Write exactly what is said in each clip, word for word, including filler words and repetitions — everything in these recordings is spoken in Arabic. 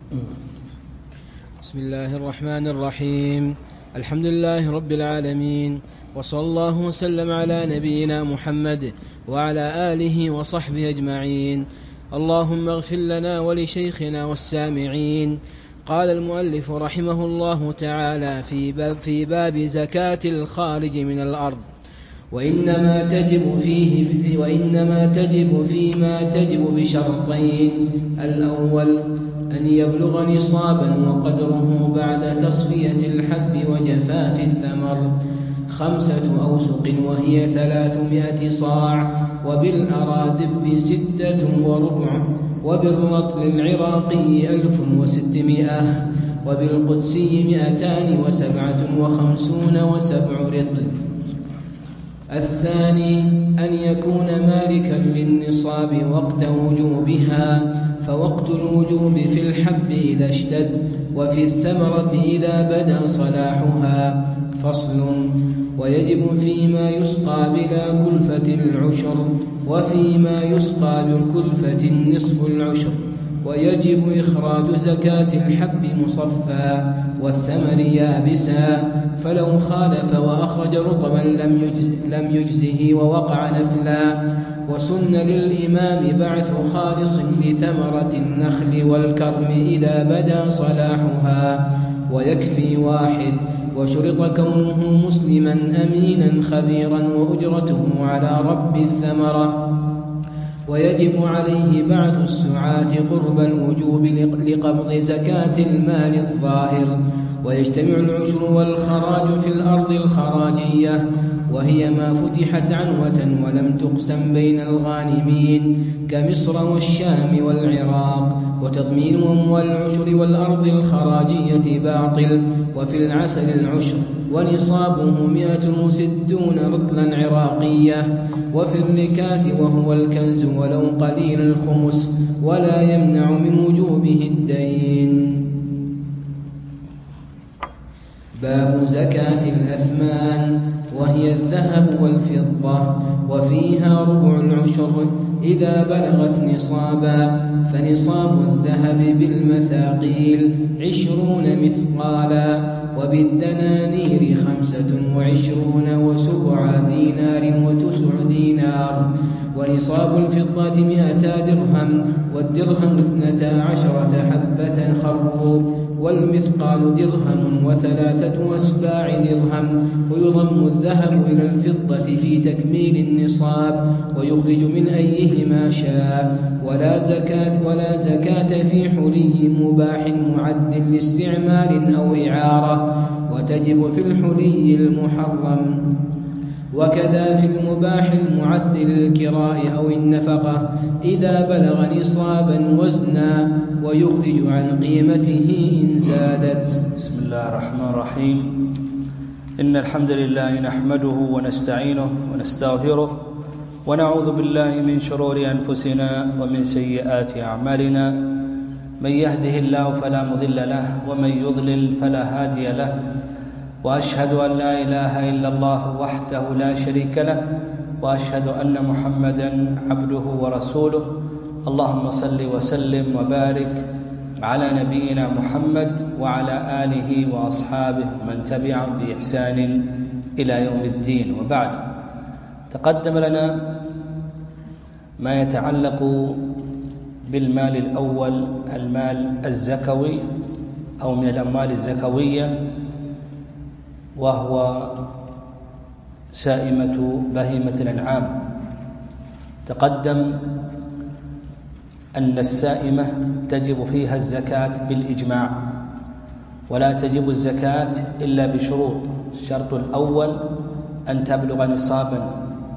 بسم الله الرحمن الرحيم. الحمد لله رب العالمين، وصلى الله وسلم على نبينا محمد وعلى آله وصحبه أجمعين. اللهم اغفر لنا ولشيخنا والسامعين. قال المؤلف رحمه الله تعالى في باب, في باب زكاة الخارج من الأرض: وإنما تجب فيه وإنما تجب فيما تجب بشرطين: الأول أن يبلغ نصابا وقدره بعد تصفية الحب وجفاف الثمر خمسة أوسق وهي ثلاثمائة صاع، وبالأرادب ستة وربع، وبالرطل العراقي ألف وستمائة، وبالقدسي مئتان وسبعة وخمسون وسبع رطل. الثاني أن يكون مالكا للنصاب وقت وجوبها، فوقت الوجوب في الحب إذا اشتد، وفي الثمرة إذا بدا صلاحها. فصل: ويجب فيما يسقى بلا كلفة العشر، وفيما يسقى بالكلفة نصف العشر. ويجب إخراج زكاة الحب مصفى والثمر يابسا، فلو خالف وأخرج رطبا لم يجز لم يجزه ووقع نفلا. وسن للإمام بعث خالص لثمرة النخل والكرم إذا بدا صلاحها، ويكفي واحد، وشرط كونه مسلما أمينا خبيرا وأجرته على رب الثمرة. ويجب عليه بعث السعاة قرب الوجوب لقبض زكاة المال الظاهر. ويجتمع العشر والخراج في الأرض الخراجية، وهي ما فتحت عنوة ولم تقسم بين الغانمين كمصر والشام والعراق. وتضمين أموال العشر والأرض الخراجية باطل. وفي العسل العشر ونصابه مئة وستون رطلا عراقية. وفي الركاث وهو الكنز ولو قليل الخمس، ولا يمنع من وجوبه الدين. باب زكاة الأثمان، وهي الذهب والفضة، وفيها ربع العشر إذا بلغت نصابا. فنصاب الذهب بالمثاقيل عشرون مثقالا، وبالدنانير خمسة وعشرون وسبع دينار وتسع دينار. ونصاب الفضة مئتا درهم، والدرهم اثنتا عشرة حبة خروب، والمثقال درهم وثلاثة أسباع درهم. ويضم الذهب إلى الفضة في تكميل النصاب، ويخرج من أيهما شاء. ولا زكاة ولا زكاة في حلي مباح معد لاستعمال أو إعارة، وتجب في الحلي المحرم، وكذا في المباح المعد للكراء أو النفقة إذا بلغ نصابا وزنا، ويخرج عن قيمته إن زادت. بسم الله الرحمن الرحيم. إن الحمد لله نحمده ونستعينه ونستغفره، ونعوذ بالله من شرور أنفسنا ومن سيئات أعمالنا. من يهده الله فلا مضل له، ومن يضلل فلا هادي له. وأشهد أن لا إله إلا الله وحده لا شريك له، وأشهد أن محمدا عبده ورسوله. اللهم صل وسلم وبارك على نبينا محمد وعلى آله وأصحابه من تبعهم بإحسان إلى يوم الدين. وبعد، تقدم لنا ما يتعلق بالمال الأول، المال الزكوي أو من الأموال الزكوية، وهو سائمة بهيمة الأنعام. تقدم أن السائمة تجب فيها الزكاة بالإجماع، ولا تجب الزكاة إلا بشروط. الشرط الأول أن تبلغ نصابا،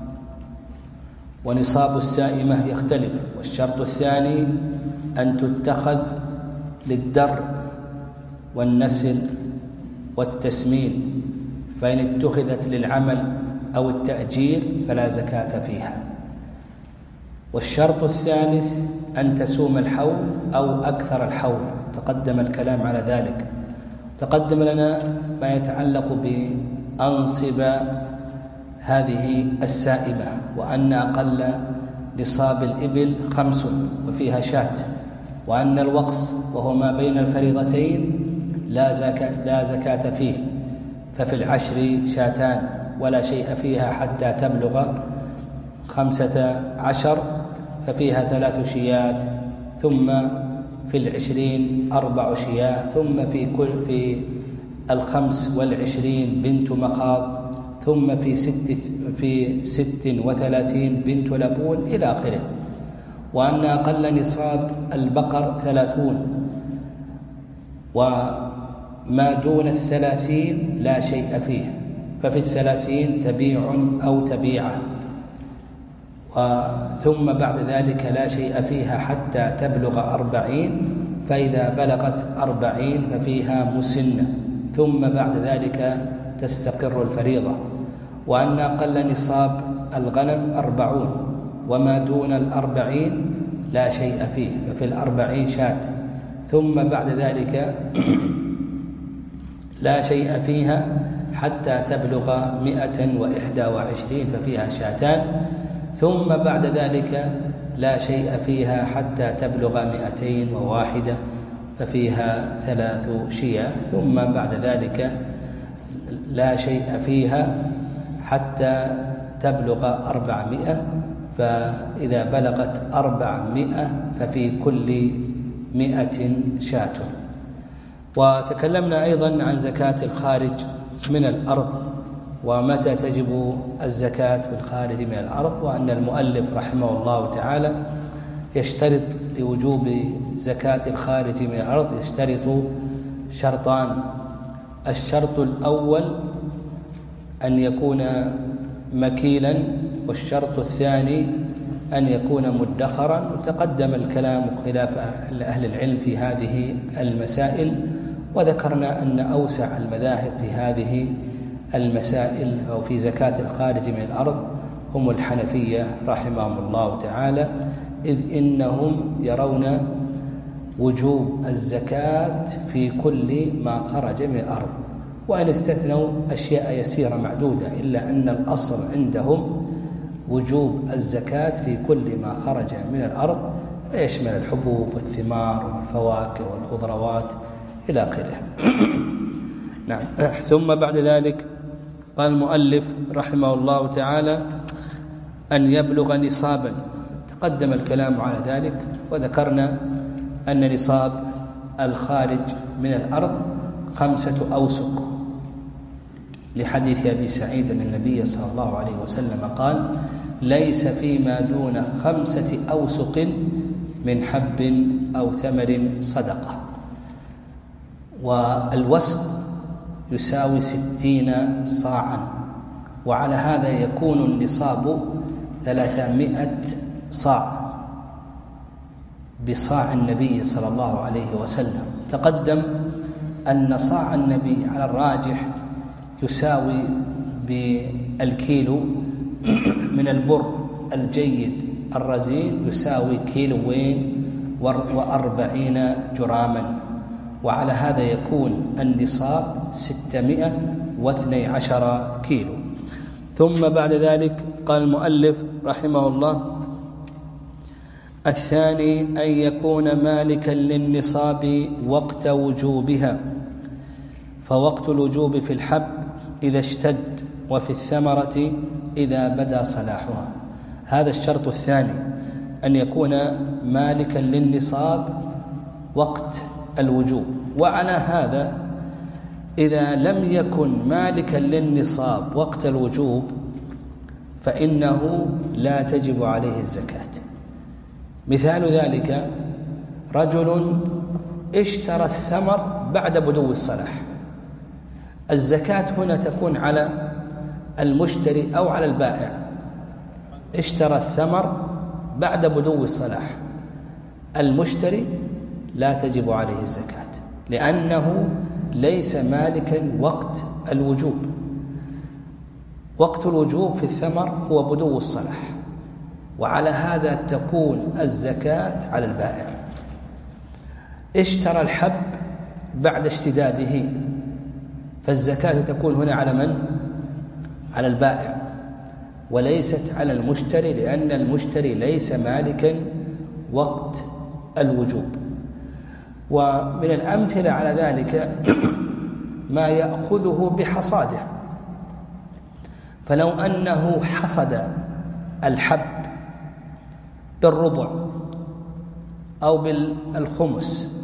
ونصاب السائمة يختلف. والشرط الثاني أن تتخذ للدر والنسل والتسمين، فإن اتخذت للعمل أو التأجير فلا زكاة فيها. والشرط الثالث أن تسوم الحول أو أكثر الحول، تقدم الكلام على ذلك. تقدم لنا ما يتعلق بأنصب هذه السائمة، وأن أقل نصاب الإبل خمس وفيها شاة، وأن الوقص وهو ما بين الفريضتين لا زكاة, لا زكاة فيه، ففي العشر شاتان ولا شيء فيها حتى تبلغ خمسة عشر ففيها ثلاث شيات، ثم في العشرين أربع شياه، ثم في كل في الخمس والعشرين بنت مخاض، ثم في ست في ست وثلاثين بنت لبون إلى آخره. وأن أقل نصاب البقر ثلاثون، وما دون الثلاثين لا شيء فيه، ففي الثلاثين تبيع أو تبيعة، ثم بعد ذلك لا شيء فيها حتى تبلغ أربعين، فإذا بلغت أربعين ففيها مسنة، ثم بعد ذلك تستقر الفريضة. وأن أقل نصاب الغنم أربعون، وما دون الأربعين لا شيء فيه، ففي الأربعين شاة، ثم بعد ذلك لا شيء فيها حتى تبلغ مئة وإحدى وعشرين ففيها شاتان، ثم بعد ذلك لا شيء فيها حتى تبلغ مئتين وواحدة ففيها ثلاث شياه، ثم بعد ذلك لا شيء فيها حتى تبلغ أربعمائة، فإذا بلغت أربعمائة ففي كل مئة شاة. وتكلمنا أيضا عن زكاة الخارج من الأرض، ومتى تجب الزكاة في الخارج من الأرض، وأن المؤلف رحمه الله تعالى يشترط لوجوب زكاة الخارج من الأرض يشترط شرطان. الشرط الأول أن يكون مكيلا، والشرط الثاني أن يكون مدخرا. وتقدم الكلام خلاف أهل العلم في هذه المسائل، وذكرنا أن أوسع المذاهب في هذه المسائل أو في زكاة الخارج من الأرض هم الحنفية رحمهم الله تعالى، إذ إنهم يرون وجوب الزكاة في كل ما خرج من الأرض، وأن استثنوا أشياء يسيرة معدودة، إلا أن الأصل عندهم وجوب الزكاة في كل ما خرج من الأرض، ويشمل الحبوب والثمار والفواكه والخضروات إلى آخره. نعم. ثم بعد ذلك قال المؤلف رحمه الله تعالى أن يبلغ نصابا. تقدم الكلام على ذلك، وذكرنا أن نصاب الخارج من الأرض خمسة أوسق، لحديث أبي سعيد أن النبي صلى الله عليه وسلم قال: ليس فيما دون خمسة أوسق من حب أو ثمر صدقة. والوسق يساوي ستين صاعا، وعلى هذا يكون النصاب ثلاثمائة صاع بصاع النبي صلى الله عليه وسلم. تقدم أن صاع النبي على الراجح يساوي بالكيلو من البر الجيد الرزين يساوي كيلوين وأربعين جراما، وعلى هذا يكون النصاب ستمائة واثني عشر كيلو. ثم بعد ذلك قال المؤلف رحمه الله: الثاني أن يكون مالكا للنصاب وقت وجوبها، فوقت الوجوب في الحب إذا اشتد، وفي الثمرة إذا بدا صلاحها. هذا الشرط الثاني، أن يكون مالكا للنصاب وقت الوجوب. وعلى هذا إذا لم يكن مالكا للنصاب وقت الوجوب فإنه لا تجب عليه الزكاة. مثال ذلك: رجل اشترى الثمر بعد بدو الصلاح، الزكاة هنا تكون على المشتري أو على البائع. اشترى الثمر بعد بدو الصلاح، المشتري لا تجب عليه الزكاة، لأنه ليس مالكا وقت الوجوب. وقت الوجوب في الثمر هو بدو الصلاح، وعلى هذا تكون الزكاة على البائع. اشترى الحب بعد اشتداده، فالزكاة تكون هنا على من؟ على البائع، وليست على المشتري، لأن المشتري ليس مالكا وقت الوجوب. ومن الأمثلة على ذلك ما يأخذه بحصاده، فلو أنه حصد الحب بالربع أو بالخمس،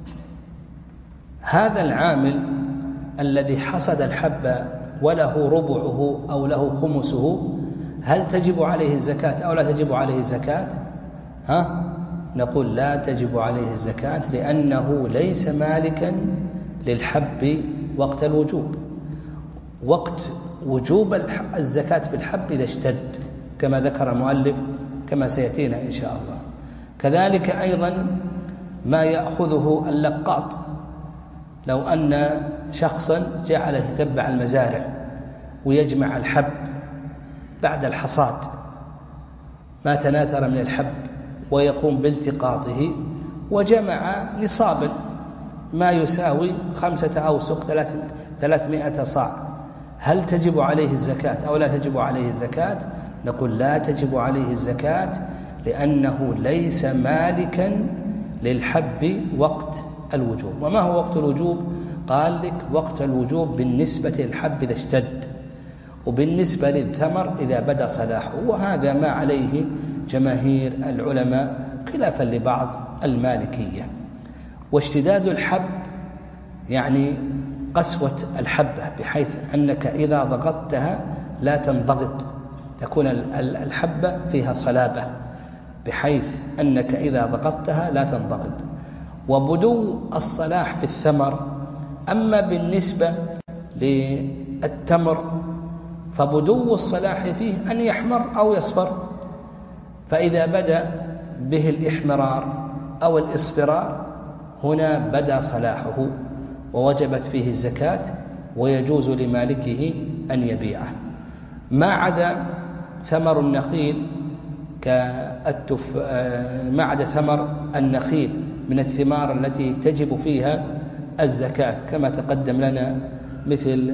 هذا العامل الذي حصد الحب وله ربعه أو له خمسه، هل تجب عليه الزكاة أو لا تجب عليه الزكاة؟ ها؟ نقول لا تجب عليه الزكاة، لأنه ليس مالكا للحب وقت الوجوب. وقت وجوب الزكاة في الحب إذا اشتد، كما ذكر المؤلف كما سيأتينا إن شاء الله. كذلك أيضا ما يأخذه اللقاط، لو أن شخصا جعل يتبع المزارع ويجمع الحب بعد الحصاد، ما تناثر من الحب، ويقوم بالتقاطه وجمع نصابا ما يساوي خمسة أوسق ثلاثمائة صاع، هل تجب عليه الزكاة أو لا تجب عليه الزكاة؟ نقول لا تجب عليه الزكاة، لأنه ليس مالكا للحب وقت الوجوب. وما هو وقت الوجوب؟ قال لك وقت الوجوب بالنسبة للحب إذا اشتد، وبالنسبة للثمر إذا بدأ صلاحه، وهذا ما عليه جماهير العلماء خلافا لبعض المالكية. واشتداد الحب يعني قسوة الحبة، بحيث أنك إذا ضغطتها لا تنضغط، تكون الحبة فيها صلابة بحيث أنك إذا ضغطتها لا تنضغط. وبدو الصلاح في الثمر، أما بالنسبة للتمر فبدو الصلاح فيه أن يحمر أو يصفر، فإذا بدأ به الإحمرار أو الإصفرار هنا بدأ صلاحه ووجبت فيه الزكاة، ويجوز لمالكه أن يبيعه. ما عدا ثمر النخيل كالتف ما عدا ثمر النخيل من الثمار التي تجب فيها الزكاة كما تقدم لنا، مثل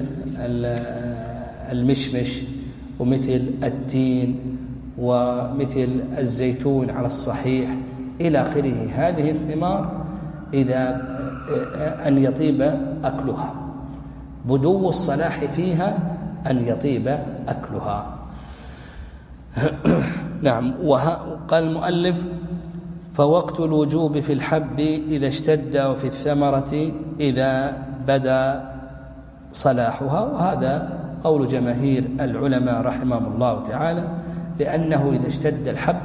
المشمش ومثل التين ومثل الزيتون على الصحيح إلى آخره. هذه الثمار إذا أن يطيب أكلها، بدو الصلاح فيها أن يطيب أكلها. نعم. وقال المؤلف فوقت الوجوب في الحب إذا اشتد، وفي الثمرة إذا بدا صلاحها. وهذا قول جماهير العلماء رحمهم الله تعالى، لأنه إذا اشتد الحب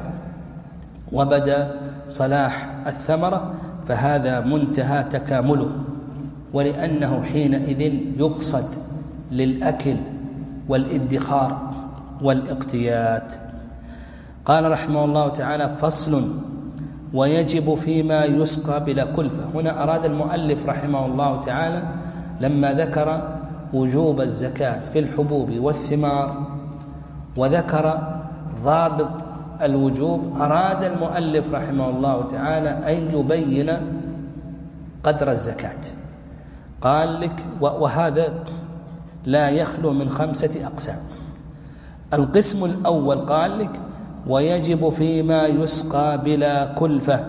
وبدا صلاح الثمرة فهذا منتهى تكامله، ولأنه حينئذ يقصد للأكل والادخار والاقتيات. قال رحمه الله تعالى فصل ويجب فيما يسقى بلا كلفة. هنا أراد المؤلف رحمه الله تعالى لما ذكر وجوب الزكاة في الحبوب والثمار وذكر ضابط الوجوب، أراد المؤلف رحمه الله تعالى أن يبين قدر الزكاة. قال لك وهذا لا يخلو من خمسة أقسام. القسم الأول قال لك ويجب فيما يسقى بلا كلفة،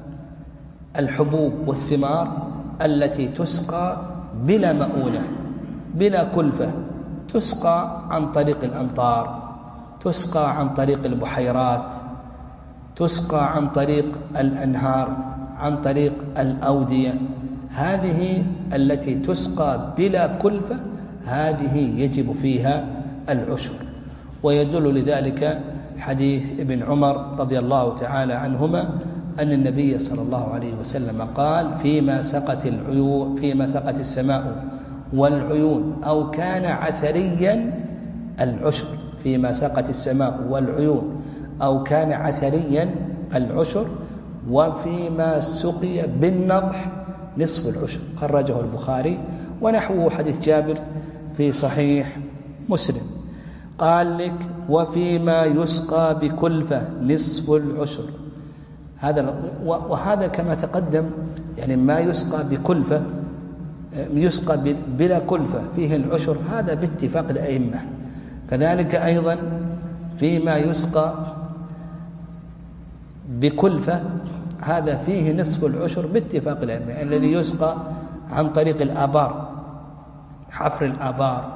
الحبوب والثمار التي تسقى بلا مؤونة بلا كلفة، تسقى عن طريق الأمطار، تسقى عن طريق البحيرات، تسقى عن طريق الأنهار، عن طريق الأودية. هذه التي تسقى بلا كلفة هذه يجب فيها العشر. ويدل لذلك حديث ابن عمر رضي الله تعالى عنهما أن النبي صلى الله عليه وسلم قال فيما سقت العيون فيما سقت السماء والعيون أو كان عثريا العشر، فيما سقت السماء والعيون أو كان عثريا العشر، وفيما سقي بالنضح نصف العشر. خرجه البخاري، ونحوه حديث جابر في صحيح مسلم. قال لك وفيما يسقى بكلفة نصف العشر. هذا وهذا كما تقدم، يعني ما يسقى بكلفة يسقى بلا كلفة فيه العشر، هذا باتفاق الأئمة. كذلك أيضا فيما يسقى بكلفة هذا فيه نصف العشر باتفاق الأئمة. الذي يسقى عن طريق الآبار، حفر الآبار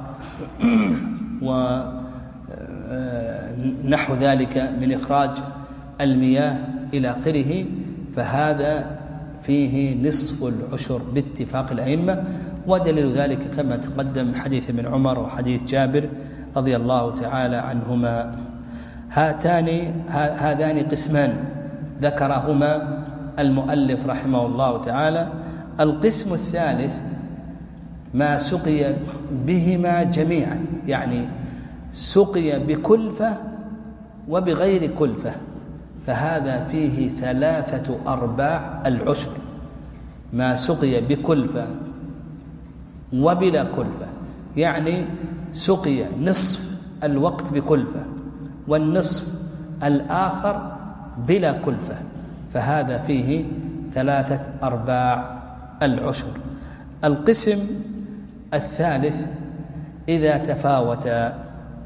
ونحو ذلك من إخراج المياه إلى آخره، فهذا فيه نصف العشر باتفاق الأئمة. ودليل ذلك كما تقدم حديث ابن عمر وحديث جابر رضي الله تعالى عنهما. هاتان هذان قسمان ذكرهما المؤلف رحمه الله تعالى. القسم الثالث ما سقي بهما جميعا، يعني سقي بكلفة وبغير كلفة، فهذا فيه ثلاثة أرباع العشر. ما سقي بكلفة وبلا كلفة، يعني سقي نصف الوقت بكلفة والنصف الآخر بلا كلفة، فهذا فيه ثلاثة أرباع العشر. القسم الثالث إذا تفاوتا،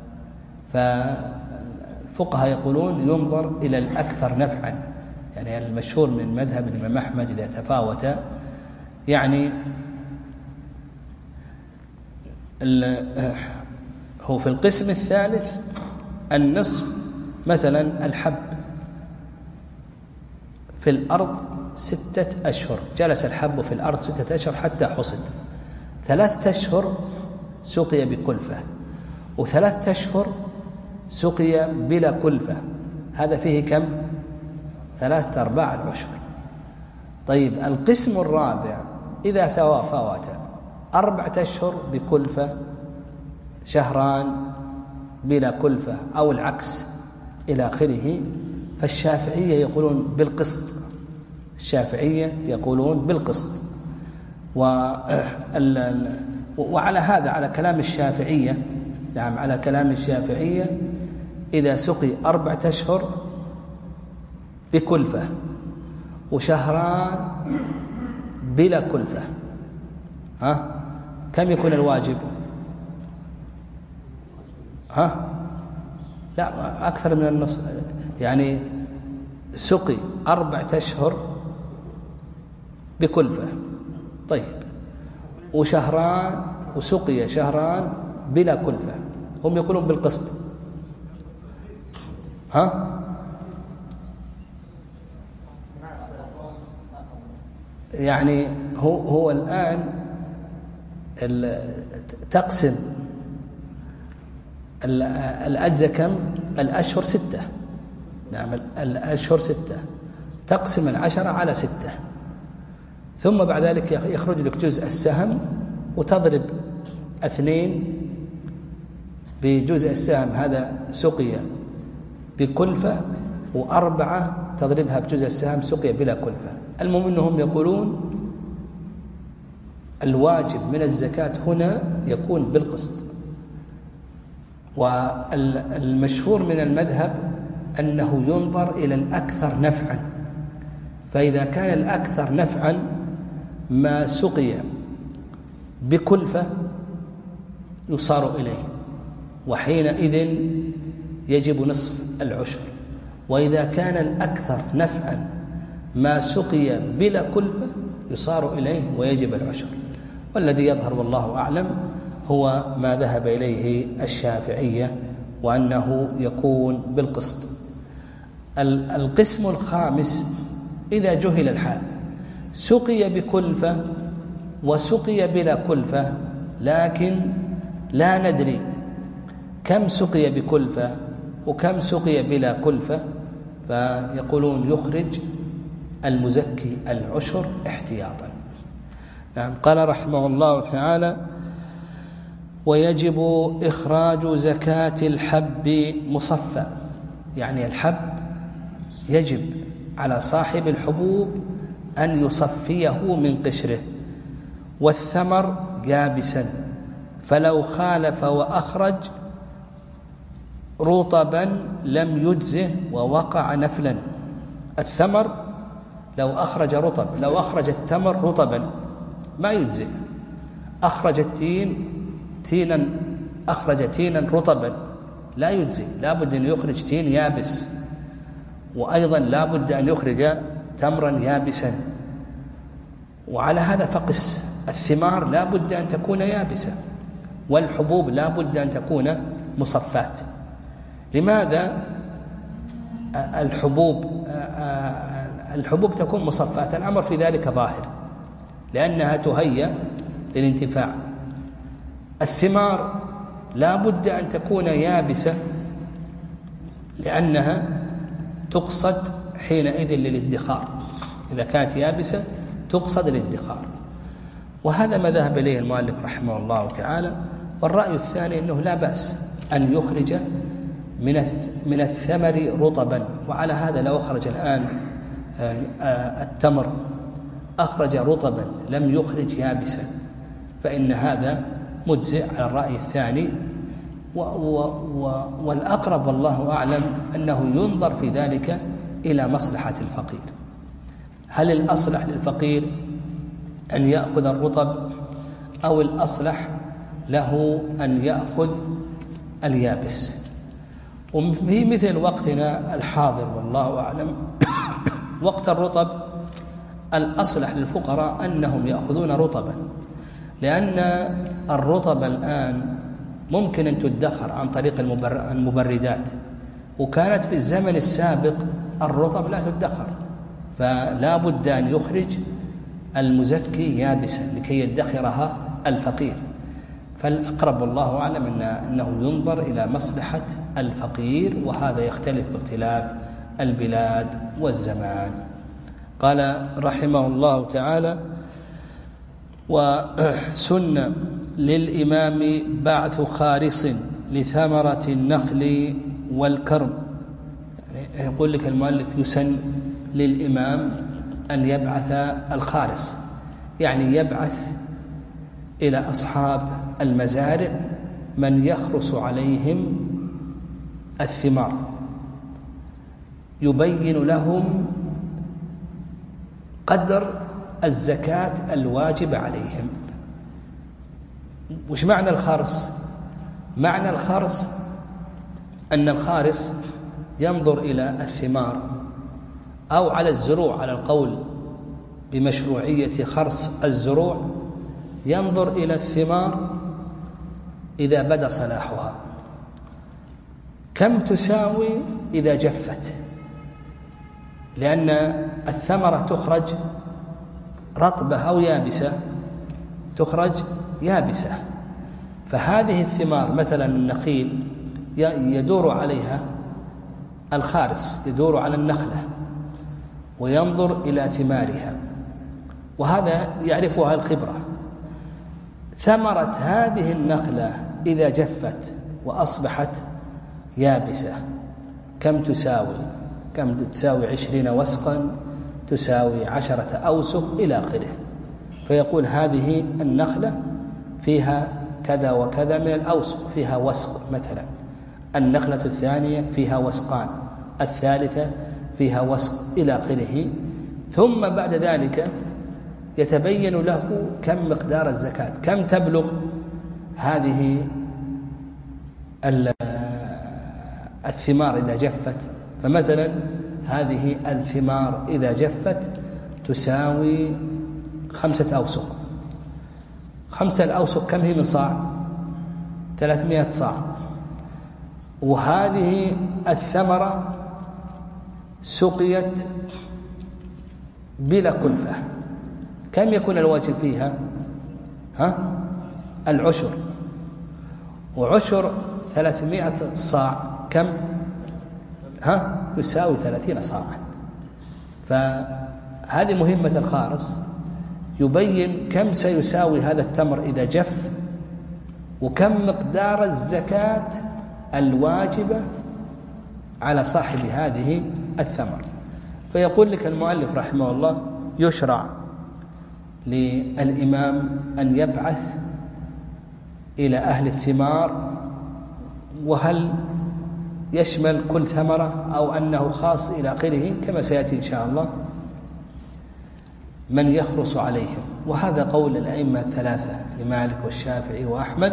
فالفقهاء يقولون ينظر إلى الأكثر نفعا، يعني المشهور من مذهب الإمام أحمد إذا تفاوتا، يعني هو في القسم الثالث النصف مثلا الحب في الأرض ستة أشهر، جلس الحب في الأرض ستة أشهر حتى حصد، ثلاثة أشهر سقي بكلفة وثلاثة أشهر سقي بلا كلفة، هذا فيه كم؟ ثلاثة أرباع العشر. طيب القسم الرابع إذا تفاوت أربعة أشهر بكلفة، شهران بلا كلفة، أو العكس إلى آخره، فالشافعية يقولون بالقسط، الشافعية يقولون بالقسط. وعلى هذا على كلام الشافعية، نعم على كلام الشافعية، إذا سقي أربعة أشهر بكلفة وشهران بلا كلفة، ها كم يكون الواجب؟ ها لا أكثر من النص، يعني سقي أربعة أشهر بكلفة، طيب وشهران وسقي شهران بلا كلفة، هم يقولون بالقسط. ها يعني هو هو الآن تقسم الأجزاء كم؟ الأشهر ستة، نعم الأشهر ستة، تقسم العشرة على ستة، ثم بعد ذلك يخرج لك جزء السهم وتضرب اثنين بجزء السهم، هذا سقي بكلفة، وأربعة تضربها بجزء السهم سقي بلا كلفة. المهم أنهم يقولون الواجب من الزكاة هنا يكون بالقسط. والمشهور من المذهب أنه ينظر إلى الأكثر نفعا، فإذا كان الأكثر نفعا ما سقي بكلفة يصار إليه، وحينئذ يجب نصف العشر. وإذا كان الأكثر نفعا ما سقي بلا كلفة يصار إليه ويجب العشر. والذي يظهر والله أعلم هو ما ذهب إليه الشافعية، وأنه يكون بالقسط. القسم الخامس إذا جهل الحال، سقي بكلفة وسقي بلا كلفة، لكن لا ندري كم سقي بكلفة وكم سقي بلا كلفة، فيقولون يخرج المزكي العشر احتياطا. نعم قال رحمه الله تعالى: ويجب إخراج زكاة الحب مصفى، يعني الحب يجب على صاحب الحبوب أن يصفيه من قشره، والثمر يابسا، فلو خالف وأخرج رطبا لم يجزه ووقع نفلا. الثمر لو أخرج رطب، لو أخرج التمر رطبا ما يجزه، أخرج التين تينا، أخرج تينا رطبا لا يجزي، لا بد أن يخرج تين يابس، وأيضا لا بد أن يخرج تمرا يابسا. وعلى هذا فقس، الثمار لا بد أن تكون يابسة، والحبوب لا بد أن تكون مصفات. لماذا الحبوب الحبوب تكون مصفات؟ الأمر في ذلك ظاهر، لأنها تهيأ للانتفاع. الثمار لا بد أن تكون يابسة، لأنها تقصد حينئذ للادخار. إذا كانت يابسة تقصد للادخار، وهذا ما ذهب إليه المؤلف رحمه الله تعالى. والرأي الثاني أنه لا بأس أن يخرج من من الثمر رطبا. وعلى هذا لو أخرج الآن التمر أخرج رطبا لم يخرج يابسا فإن هذا مجزئ على الرأي الثاني. و و و والأقرب والله أعلم أنه ينظر في ذلك إلى مصلحة الفقير. هل الأصلح للفقير أن يأخذ الرطب، أو الأصلح له أن يأخذ اليابس؟ وفي مثل وقتنا الحاضر والله أعلم وقت الرطب الأصلح للفقراء أنهم يأخذون رطبا، لأن الرطب الآن ممكن أن تدخر عن طريق المبردات، وكانت في الزمن السابق الرطب لا تدخر، فلا بد أن يخرج المزكي يابسا لكي يدخرها الفقير. فالأقرب والله أعلم إن أنه ينظر إلى مصلحة الفقير، وهذا يختلف باختلاف البلاد والزمان. قال رحمه الله تعالى: وسن للإمام بعث خارص لثمرة النخل والكرم. يعني يقول لك المؤلف يسن للإمام أن يبعث الخارص، يعني يبعث إلى أصحاب المزارع من يخرص عليهم الثمار، يبين لهم قدر الزكاة الواجب عليهم. وش معنى الخرص؟ معنى الخرص أن الخارص ينظر إلى الثمار أو على الزروع، على القول بمشروعية خرص الزروع، ينظر إلى الثمار إذا بدا صلاحها كم تساوي إذا جفت، لأن الثمرة تخرج رطبة أو يابسة، تخرج يابسة. فهذه الثمار مثلا النخيل يدور عليها الخارص، يدور على النخلة وينظر إلى ثمارها، وهذا يعرفها الخبرة. ثمرة هذه النخلة إذا جفت وأصبحت يابسة كم تساوي؟ كم تساوي؟ عشرين وسقا، تساوي عشرة أوسق إلى آخره. فيقول هذه النخلة فيها كذا وكذا من الأوسق، فيها وسق مثلا، النخلة الثانية فيها وسقان، الثالثة فيها وسق إلى آخره. ثم بعد ذلك يتبين له كم مقدار الزكاة، كم تبلغ هذه الثمار إذا جفت. فمثلا هذه الثمار إذا جفت تساوي خمسة أوسق. خمسة الأوسق كم هي من صاع؟ ثلاثمائة صاع. وهذه الثمرة سقيت بلا كلفة، كم يكون الواجب فيها؟ ها؟ العشر. وعشر ثلاثمائة صاع كم؟ ها؟ يساوي ثلاثين صاعا. فهذه مهمة الخارص، يبين كم سيساوي هذا التمر إذا جف، وكم مقدار الزكاة الواجبة على صاحب هذه الثمر. فيقول لك المؤلف رحمه الله: يشرع للإمام أن يبعث إلى أهل الثمار. وهل يشمل كل ثمرة أو أنه خاص إلى آخره كما سيأتي إن شاء الله؟ من يخرص عليهم، وهذا قول الأئمة الثلاثة لمالك والشافعي وأحمد،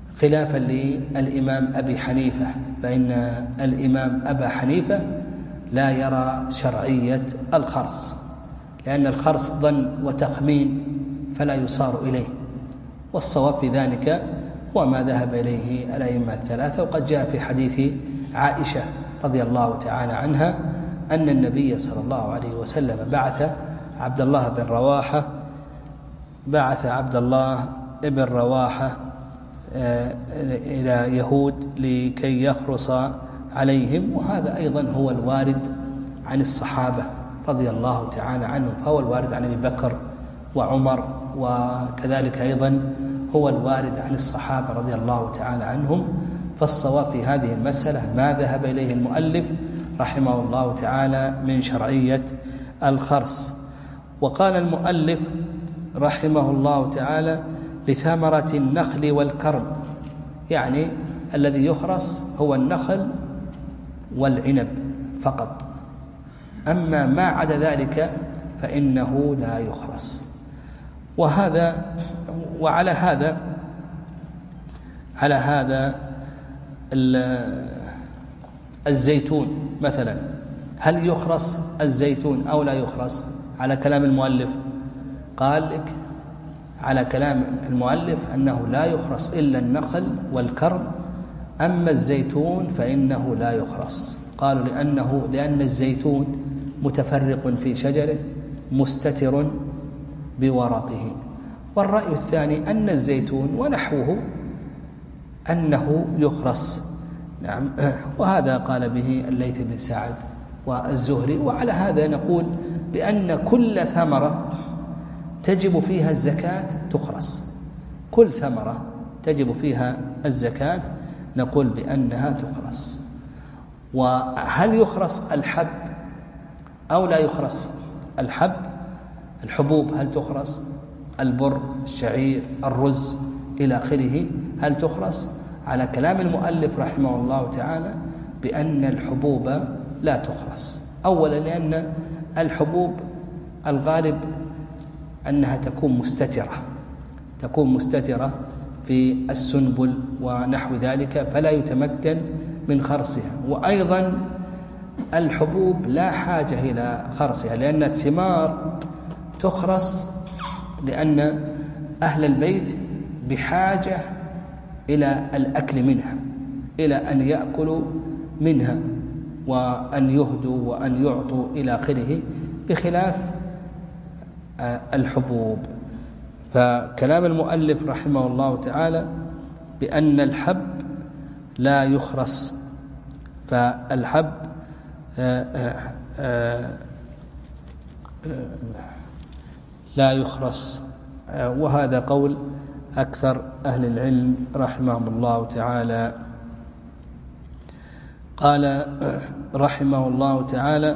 خلافا للإمام أبي حنيفة، فإن الإمام أبا حنيفة لا يرى شرعية الخرص، لأن الخرص ظن وتخمين فلا يصار إليه، والصواب في ذلك هو ما ذهب إليه الأئمة الثلاثة. وقد جاء في حديث عائشة رضي الله تعالى عنها أن النبي صلى الله عليه وسلم بعث عبد الله بن رواحة بعث عبد الله بن رواحة إلى يهود لكي يخرص عليهم، وهذا أيضا هو الوارد عن الصحابة رضي الله تعالى عنهم، فهو الوارد عن أبي بكر وعمر، وكذلك أيضا هو الوارد عن الصحابة رضي الله تعالى عنهم. فالصواب في هذه المسألة ما ذهب إليه المؤلف رحمه الله تعالى من شرعية الخرص. وقال المؤلف رحمه الله تعالى لثمرة النخل والكرم، يعني الذي يخرص هو النخل والعنب فقط، أما ما عدا ذلك فإنه لا يخرص. وهذا وعلى هذا على هذا الزيتون مثلا، هل يخرص الزيتون أو لا يخرص؟ على كلام المؤلف قال لك على كلام المؤلف أنه لا يخرص إلا النخل والكرم، أما الزيتون فإنه لا يخرص. قالوا لأنه لأن الزيتون متفرق في شجره مستتر بورقه. والرأي الثاني أن الزيتون ونحوه أنه يخرص، نعم، وهذا قال به الليث بن سعد والزهري. وعلى هذا نقول بأن كل ثمرة تجب فيها الزكاة تخرص، كل ثمرة تجب فيها الزكاة نقول بأنها تخرص. وهل يخرص الحب أو لا يخرص الحب؟ الحبوب هل تخرص؟ البر، الشعير، الرز إلى آخره هل تخرص؟ على كلام المؤلف رحمه الله تعالى بأن الحبوب لا تخرص. أولا لأن الحبوب الغالب أنها تكون مستترة تكون مستترة في السنبل ونحو ذلك، فلا يتمكن من خرصها. وأيضا الحبوب لا حاجة إلى خرصها، لأن الثمار تخرص لأن أهل البيت بحاجة إلى الأكل منها، إلى أن يأكلوا منها وأن يهدوا وأن يعطوا إلى آخره، بخلاف الحبوب. فكلام المؤلف رحمه الله تعالى بأن الحب لا يخرص، فالحب لا يخرص، وهذا قول أكثر أهل العلم رحمهم الله تعالى. قال رحمه الله تعالى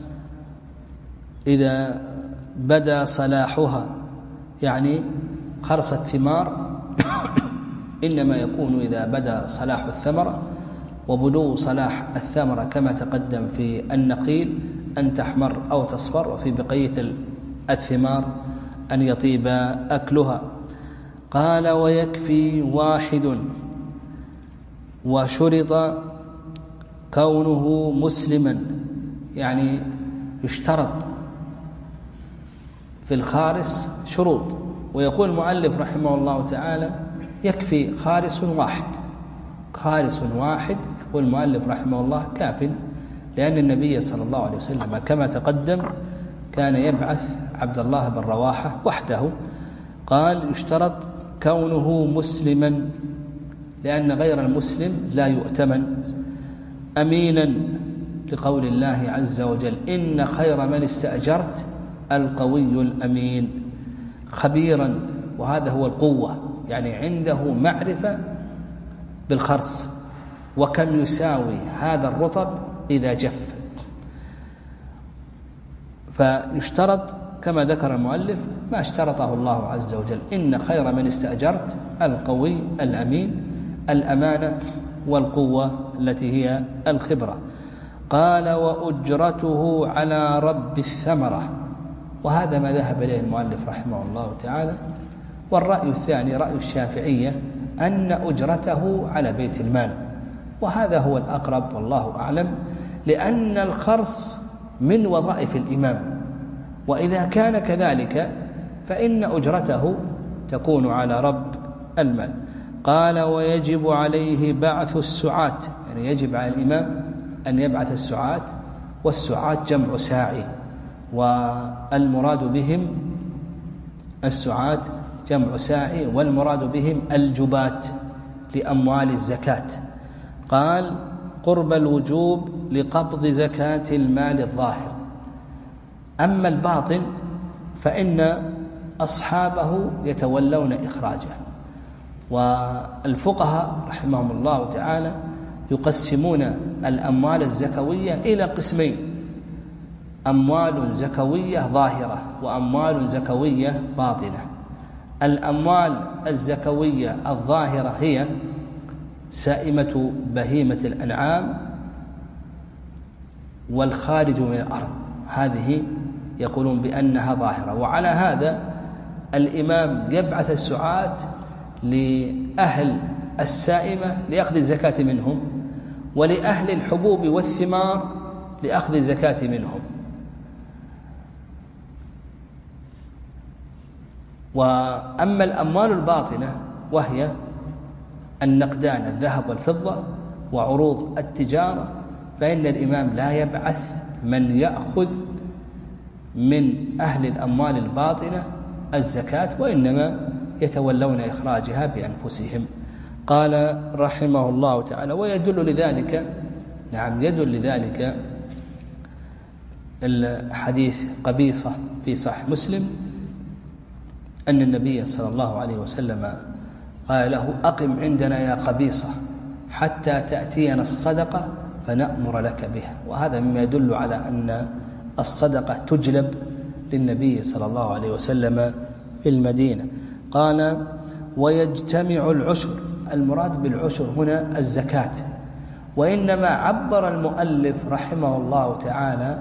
إذا بدا صلاحها، يعني خرص الثمار إنما يكون إذا بدا صلاح الثمرة، وبدو صلاح الثمرة كما تقدم في النقيل أن تحمر أو تصفر، وفي بقية الثمار أن يطيب أكلها. قال ويكفي واحد، وشرط كونه مسلما، يعني يشترط في الخارس شروط. ويقول المؤلف رحمه الله تعالى يكفي خارس واحد خارس واحد يقول المؤلف رحمه الله كاف، لأن النبي صلى الله عليه وسلم كما تقدم كان يبعث عبد الله بن رواحة وحده. قال يشترط كونه مسلما، لأن غير المسلم لا يؤتمن. أمينا، لقول الله عز وجل إن خير من استأجرت القوي الأمين. خبيرا، وهذا هو القوة، يعني عنده معرفة بالخرص وكم يساوي هذا الرطب إذا جف. فيشترط كما ذكر المؤلف ما اشترطه الله عز وجل، إن خير من استأجرت القوي الأمين، الأمانة والقوة التي هي الخبرة. قال وأجرته على رب الثمرة، وهذا ما ذهب إليه المؤلف رحمه الله تعالى. والرأي الثاني رأي الشافعية أن أجرته على بيت المال، وهذا هو الأقرب والله أعلم، لأن الخرص من وظائف الإمام، وإذا كان كذلك فإن أجرته تكون على رب المال. قال ويجب عليه بعث السعاة، يعني يجب على الإمام أن يبعث السعاة، والسعاة جمع ساعي، والمراد بهم السعاة جمع ساعي والمراد بهم الجبات لأموال الزكاة. قال قرب الوجوب لقبض زكاة المال الظاهر. أما الباطن فإن أصحابه يتولون إخراجه، والفقهاء رحمهم الله تعالى يقسمون الأموال الزكوية إلى قسمين: أموال زكوية ظاهرة وأموال زكوية باطنة. الأموال الزكوية الظاهرة هي سائمة بهيمة الأنعام والخارج من الأرض، هذه يقولون بأنها ظاهرة. وعلى هذا الإمام يبعث السعاة لأهل السائمة لأخذ الزكاة منهم، ولأهل الحبوب والثمار لأخذ الزكاة منهم. وأما الأموال الباطنة وهي النقدان الذهب والفضة وعروض التجارة، فإن الإمام لا يبعث من يأخذ من أهل الأموال الباطنة الزكاة، وإنما يتولون إخراجها بأنفسهم. قال رحمه الله تعالى ويدل لذلك نعم يدل لذلك الحديث قبيصة في صحيح مسلم أن النبي صلى الله عليه وسلم قال له أقم عندنا يا قبيصة حتى تأتينا الصدقة فنأمر لك بها. وهذا مما يدل على أن الصدقة تجلب للنبي صلى الله عليه وسلم في المدينة. قال ويجتمع العشر، المراد بالعشر هنا الزكاة، وإنما عبر المؤلف رحمه الله تعالى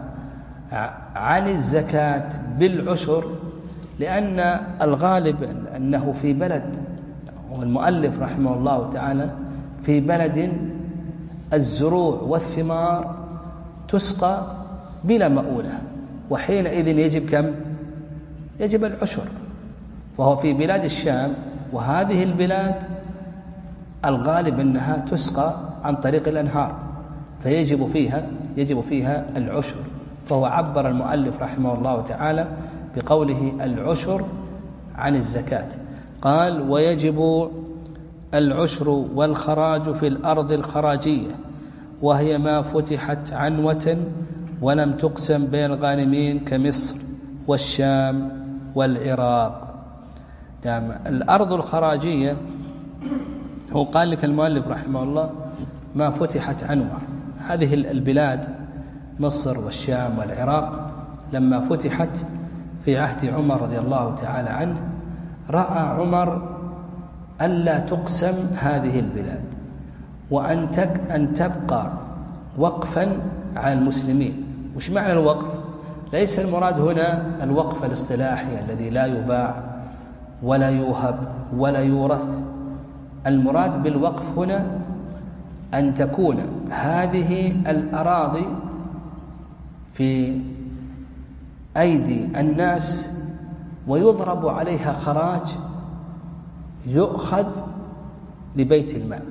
عن الزكاة بالعشر لأن الغالب أنه في بلد، والمؤلف رحمه الله تعالى في بلد الزروع والثمار تسقى بلا مؤونة، وحينئذ يجب كم؟ يجب العشر. وهو في بلاد الشام، وهذه البلاد الغالب أنها تسقى عن طريق الأنهار، فيجب فيها يجب فيها العشر. فهو عبر المؤلف رحمه الله تعالى بقوله العشر عن الزكاة. قال ويجب العشر والخراج في الأرض الخراجية، وهي ما فتحت عنوة ولم تقسم بين الغانمين كمصر والشام والعراق. دام الأرض الخراجية هو قال لك المؤلف رحمه الله ما فتحت عنوة، هذه البلاد مصر والشام والعراق لما فتحت في عهد عمر رضي الله تعالى عنه، رأى عمر ألا تقسم هذه البلاد، وأن أن تبقى وقفا على المسلمين. وش معنى الوقف؟ ليس المراد هنا الوقف الاصطلاحي الذي لا يباع ولا يوهب ولا يورث. المراد بالوقف هنا أن تكون هذه الأراضي في أيدي الناس ويضرب عليها خراج يؤخذ لبيت المال،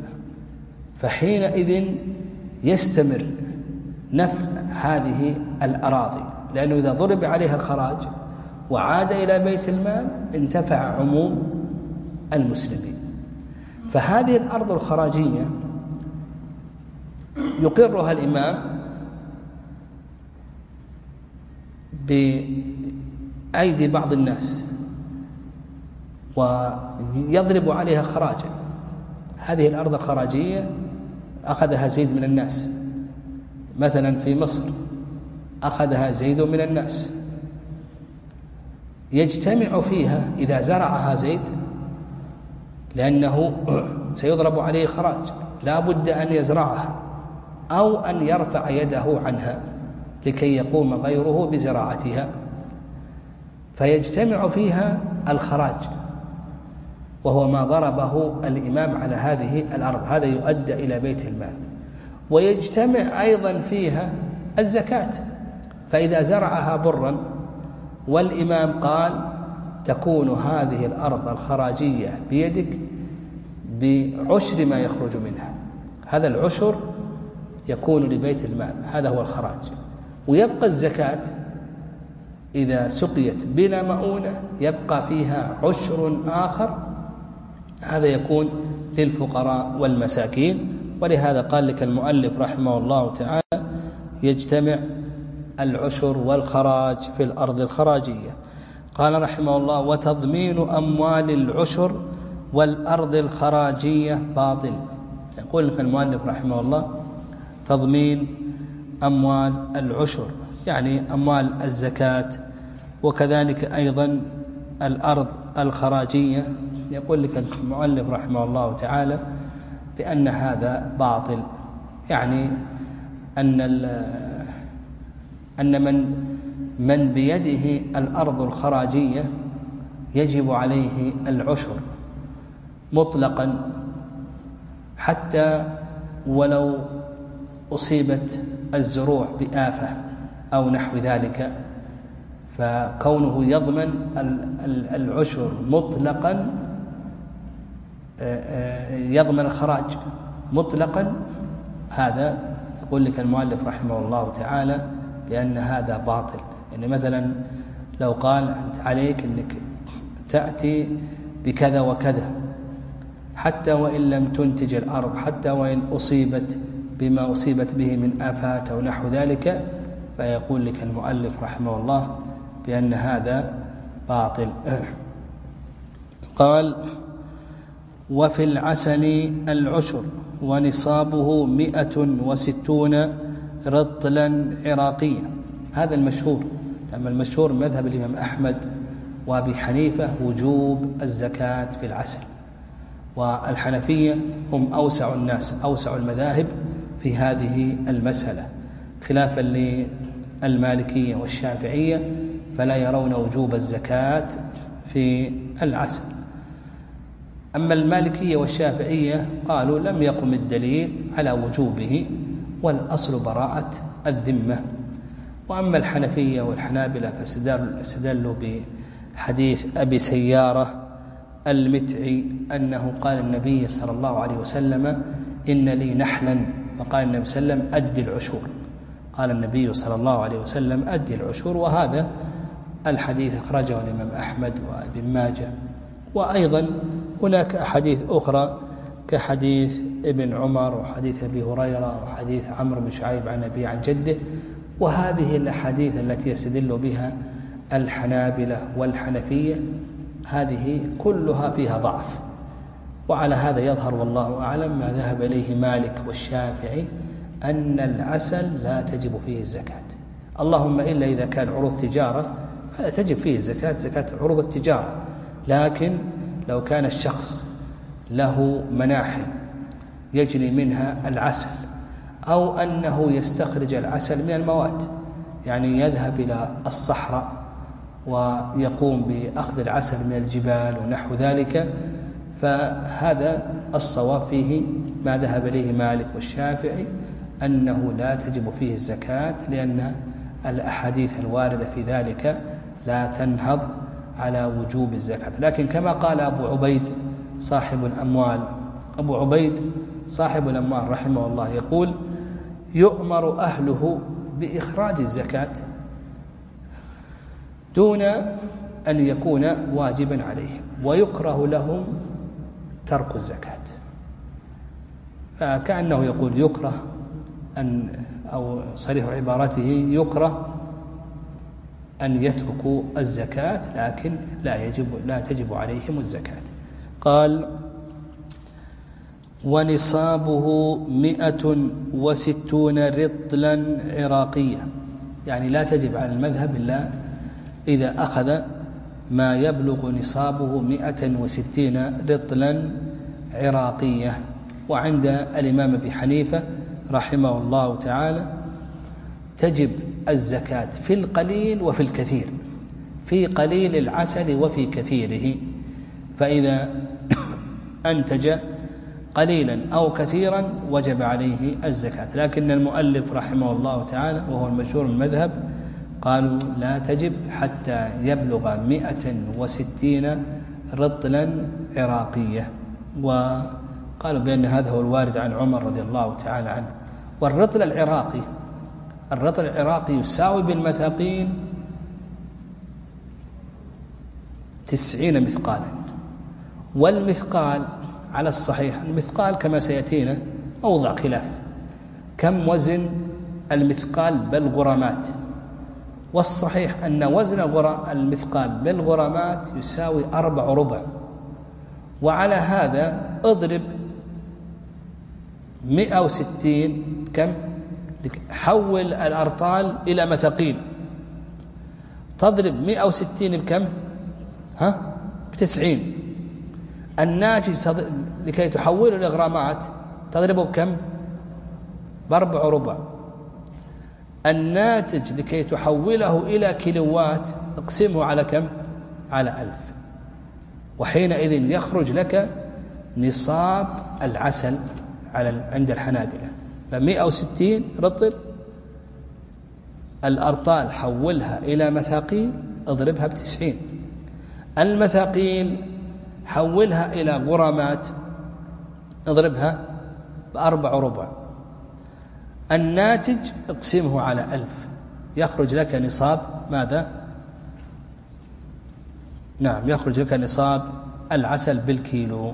فحينئذ يستمر نفع هذه الأراضي، لأنه إذا ضرب عليها الخراج وعاد إلى بيت المال انتفع عموم المسلمين. فهذه الأرض الخراجية يقرها الإمام بأيدي بعض الناس ويضرب عليها خراجا. هذه الأرض الخراجية أخذها زيد من الناس، مثلا في مصر أخذها زيد من الناس، يجتمع فيها إذا زرعها زيد لأنه سيضرب عليه خراج، لا بد أن يزرعها أو أن يرفع يده عنها لكي يقوم غيره بزراعتها، فيجتمع فيها الخراج وهو ما ضربه الإمام على هذه الأرض، هذا يؤدى إلى بيت المال. ويجتمع أيضا فيها الزكاة. فإذا زرعها برا والإمام قال تكون هذه الأرض الخراجية بيدك بعشر ما يخرج منها، هذا العشر يكون لبيت المال، هذا هو الخراج. ويبقى الزكاة إذا سقيت بلا مؤونة يبقى فيها عشر آخر، هذا يكون للفقراء والمساكين. ولهذا قال لك المؤلف رحمه الله تعالى يجتمع العشر والخراج في الأرض الخراجية. قال رحمه الله وتضمين أموال العشر والأرض الخراجية باطل. يقول لك المؤلف رحمه الله تضمين أموال العشر يعني أموال الزكاة، وكذلك أيضا الأرض الخراجية. يقول لك المؤلف رحمه الله تعالى بأن هذا باطل، يعني أن أن من من بيده الأرض الخراجية يجب عليه العشر مطلقا، حتى ولو أصيبت الزروع بآفة أو نحو ذلك، فكونه يضمن العشر مطلقا يضمن الخراج مطلقا، هذا يقول لك المؤلف رحمه الله تعالى بأن هذا باطل. يعني مثلا لو قال أنت عليك أنك تأتي بكذا وكذا حتى وإن لم تنتج الأرض، حتى وإن أصيبت بما أصيبت به من آفات أو نحو ذلك، فيقول لك المؤلف رحمه الله بأن هذا باطل. قال وفي العسل العشر ونصابه مئة وستون رطلا عراقيا، هذا المشهور. أما المشهور مذهب الإمام أحمد وأبي حنيفة وجوب الزكاة في العسل، والحنفية هم أوسع الناس أوسع المذاهب في هذه المسألة، خلافا للمالكية والشافعية فلا يرون وجوب الزكاة في العسل. أما المالكية والشافعية قالوا لم يقم الدليل على وجوبه والأصل براءة الذمة. وأما الحنفية والحنابلة فاستدلوا بحديث أبي سيارة المتعي أنه قال النبي صلى الله عليه وسلم إن لي نحلا، فقال النبي صلى الله عليه وسلم أدي العشور، قال النبي صلى الله عليه وسلم أدي العشور. وهذا الحديث أخرجه الإمام أحمد وابن ماجه. وأيضا هناك أحاديث أخرى كحديث ابن عمر وحديث أبي هريرة وحديث عمرو بن شعيب عن أبي عن جده. وهذه الأحاديث التي يستدل بها الحنابلة والحنفية هذه كلها فيها ضعف، وعلى هذا يظهر والله أعلم ما ذهب إليه مالك والشافعي أن العسل لا تجب فيه الزكاة، اللهم إلا إذا كان عروض تجارة فلا تجب فيه الزكاة، زكاة عروض التجارة. لكن لو كان الشخص له مناحل يجري منها العسل، أو أنه يستخرج العسل من المواد، يعني يذهب إلى الصحراء ويقوم بأخذ العسل من الجبال ونحو ذلك، فهذا الصواب فيه ما ذهب إليه مالك والشافعي أنه لا تجب فيه الزكاة، لأن الأحاديث الواردة في ذلك لا تنهض على وجوب الزكاة. لكن كما قال أبو عبيد صاحب الأموال، أبو عبيد صاحب الأموال رحمه الله يقول يؤمر أهله بإخراج الزكاة دون أن يكون واجبا عليهم، ويكره لهم ترك الزكاة. فكأنه يقول يكره أن أو صريح عبارته يكره أن يتركوا الزكاة، لكن لا يجب لا تجب عليهم الزكاة. قال ونصابه مئة وستون رطلا عراقية، يعني لا تجب على المذهب إلا إذا أخذ ما يبلغ نصابه مئة وستين رطلا عراقية. وعند الإمام أبي حنيفة رحمه الله تعالى تجب الزكاة في القليل وفي الكثير، في قليل العسل وفي كثيره. فإذا أنتج قليلا أو كثيرا وجب عليه الزكاة. لكن المؤلف رحمه الله تعالى وهو المشهور المذهب قالوا لا تجب حتى يبلغ مئة وستين رطلا عراقية، وقالوا بأن هذا هو الوارد عن عمر رضي الله تعالى عنه. والرطل العراقي الرطل العراقي يساوي بالمثاقين تسعين مثقالا. والمثقال على الصحيح المثقال كما سيأتينا موضع خلاف كم وزن المثقال بالغرامات، والصحيح أن وزن المثقال بالغرامات يساوي أربع ربع. وعلى هذا اضرب مئة وستين كم، حول الأرطال إلى مثاقيل، تضرب مئة وستين بكم؟ ها بتسعين. الناتج لكي تحوله إلى غرامات تضربه بكم؟ بأربع ربع. الناتج لكي تحوله إلى كيلوات اقسمه على كم؟ على ألف. وحينئذ يخرج لك نصاب العسل على عند الحنابلة. فمئة وستين رطل، الأرطال حولها إلى مثاقيل اضربها بتسعين، المثاقيل حولها إلى غرامات اضربها بأربع ربع، الناتج اقسمه على ألف يخرج لك نصاب ماذا؟ نعم يخرج لك نصاب العسل بالكيلو.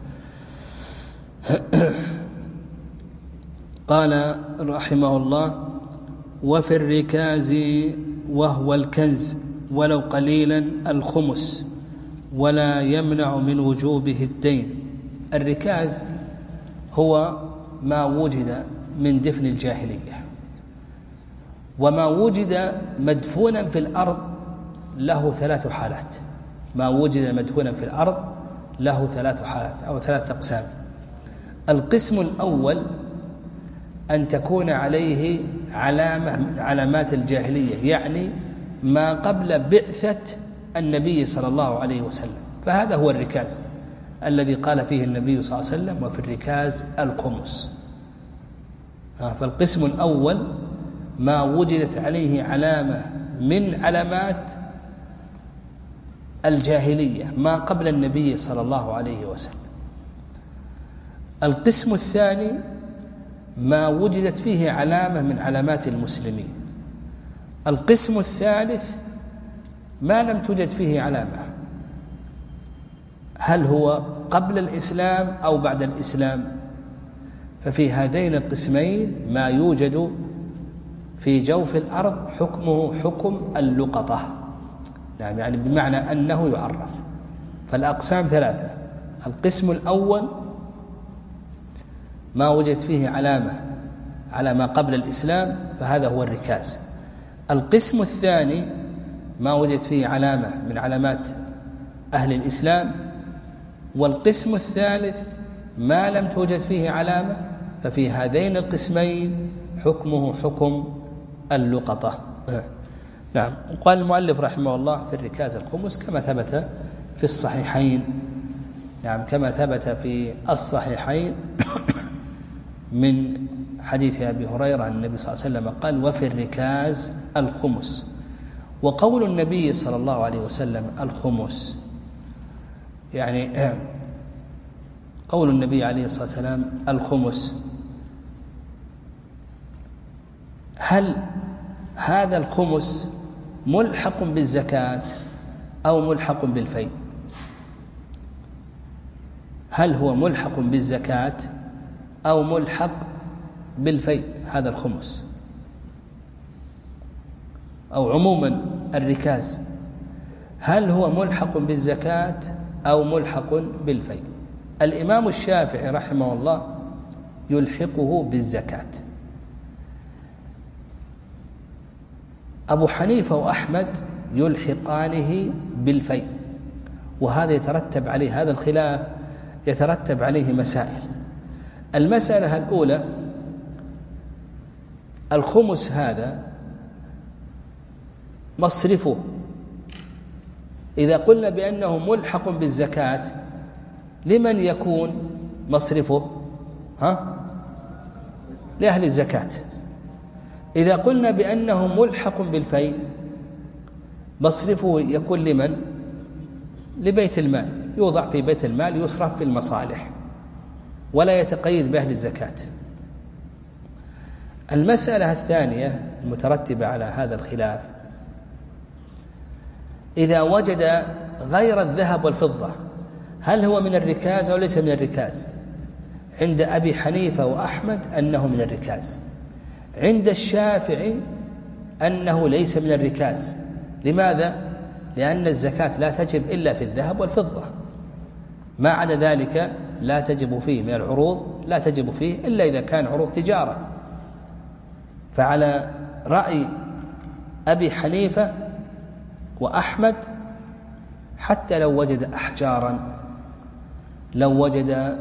قال رحمه الله: وفي الركاز وهو الكنز ولو قليلا الخمس ولا يمنع من وجوبه الدين. الركاز هو ما وجد من دفن الجاهلية، وما وجد مدفونا في الأرض له ثلاث حالات. ما وجد مدفونا في الأرض له ثلاث حالات أو ثلاث أقسام. القسم الأول أن تكون عليه علامة من علامات الجاهلية، يعني ما قبل بعثة النبي صلى الله عليه وسلم، فهذا هو الركاز الذي قال فيه النبي صلى الله عليه وسلم: وفي الركاز الخمس. فالقسم الأول ما وجدت عليه علامة من علامات الجاهلية ما قبل النبي صلى الله عليه وسلم. القسم الثاني ما وجدت فيه علامة من علامات المسلمين. القسم الثالث ما لم توجد فيه علامة، هل هو قبل الإسلام أو بعد الإسلام؟ ففي هذين القسمين ما يوجد في جوف الأرض حكمه حكم اللقطة، نعم يعني بمعنى أنه يعرف. فالأقسام ثلاثة: القسم الأول ما وجد فيه علامة على ما قبل الإسلام فهذا هو الركاز. القسم الثاني ما وجد فيه علامة من علامات أهل الإسلام. والقسم الثالث ما لم توجد فيه علامة، ففي هذين القسمين حكمه حكم اللقطة. نعم. وقال المؤلف رحمه الله: في الركاز الخمس كما ثبت في الصحيحين، نعم كما ثبت في الصحيحين من حديث أبي هريرة عن النبي صلى الله عليه وسلم قال: وفي الركاز الخمس. وقول النبي صلى الله عليه وسلم الخمس، يعني قول النبي عليه الصلاة والسلام الخمس، هل هذا الخمس ملحق بالزكاة أو ملحق بالفيء؟ هل هو ملحق بالزكاة أو ملحق بالفيء هذا الخمس؟ أو عموما الركاز هل هو ملحق بالزكاة أو ملحق بالفيء؟ الإمام الشافعي رحمه الله يلحقه بالزكاة، أبو حنيفة وأحمد يلحقانه بالفيء. وهذا يترتب عليه هذا الخلاف يترتب عليه مسائل. المسألة الأولى: الخمس هذا مصرفه إذا قلنا بأنه ملحق بالزكاة لمن يكون؟ مصرفه ها لأهل الزكاة. إذا قلنا بأنه ملحق بالفيء مصرفه يكون لمن؟ لبيت المال، يوضع في بيت المال يصرف في المصالح ولا يتقيد بأهل الزكاة. المسألة الثانية المترتبة على هذا الخلاف، إذا وجد غير الذهب والفضة هل هو من الركاز أو ليس من الركاز؟ عند أبي حنيفة وأحمد أنه من الركاز، عند الشافعي أنه ليس من الركاز. لماذا؟ لأن الزكاة لا تجب إلا في الذهب والفضة، ما عدا ذلك لا تجب فيه من العروض، لا تجب فيه إلا إذا كان عروض تجارة. فعلى رأي أبي حنيفة وأحمد حتى لو وجد أحجارا، لو وجد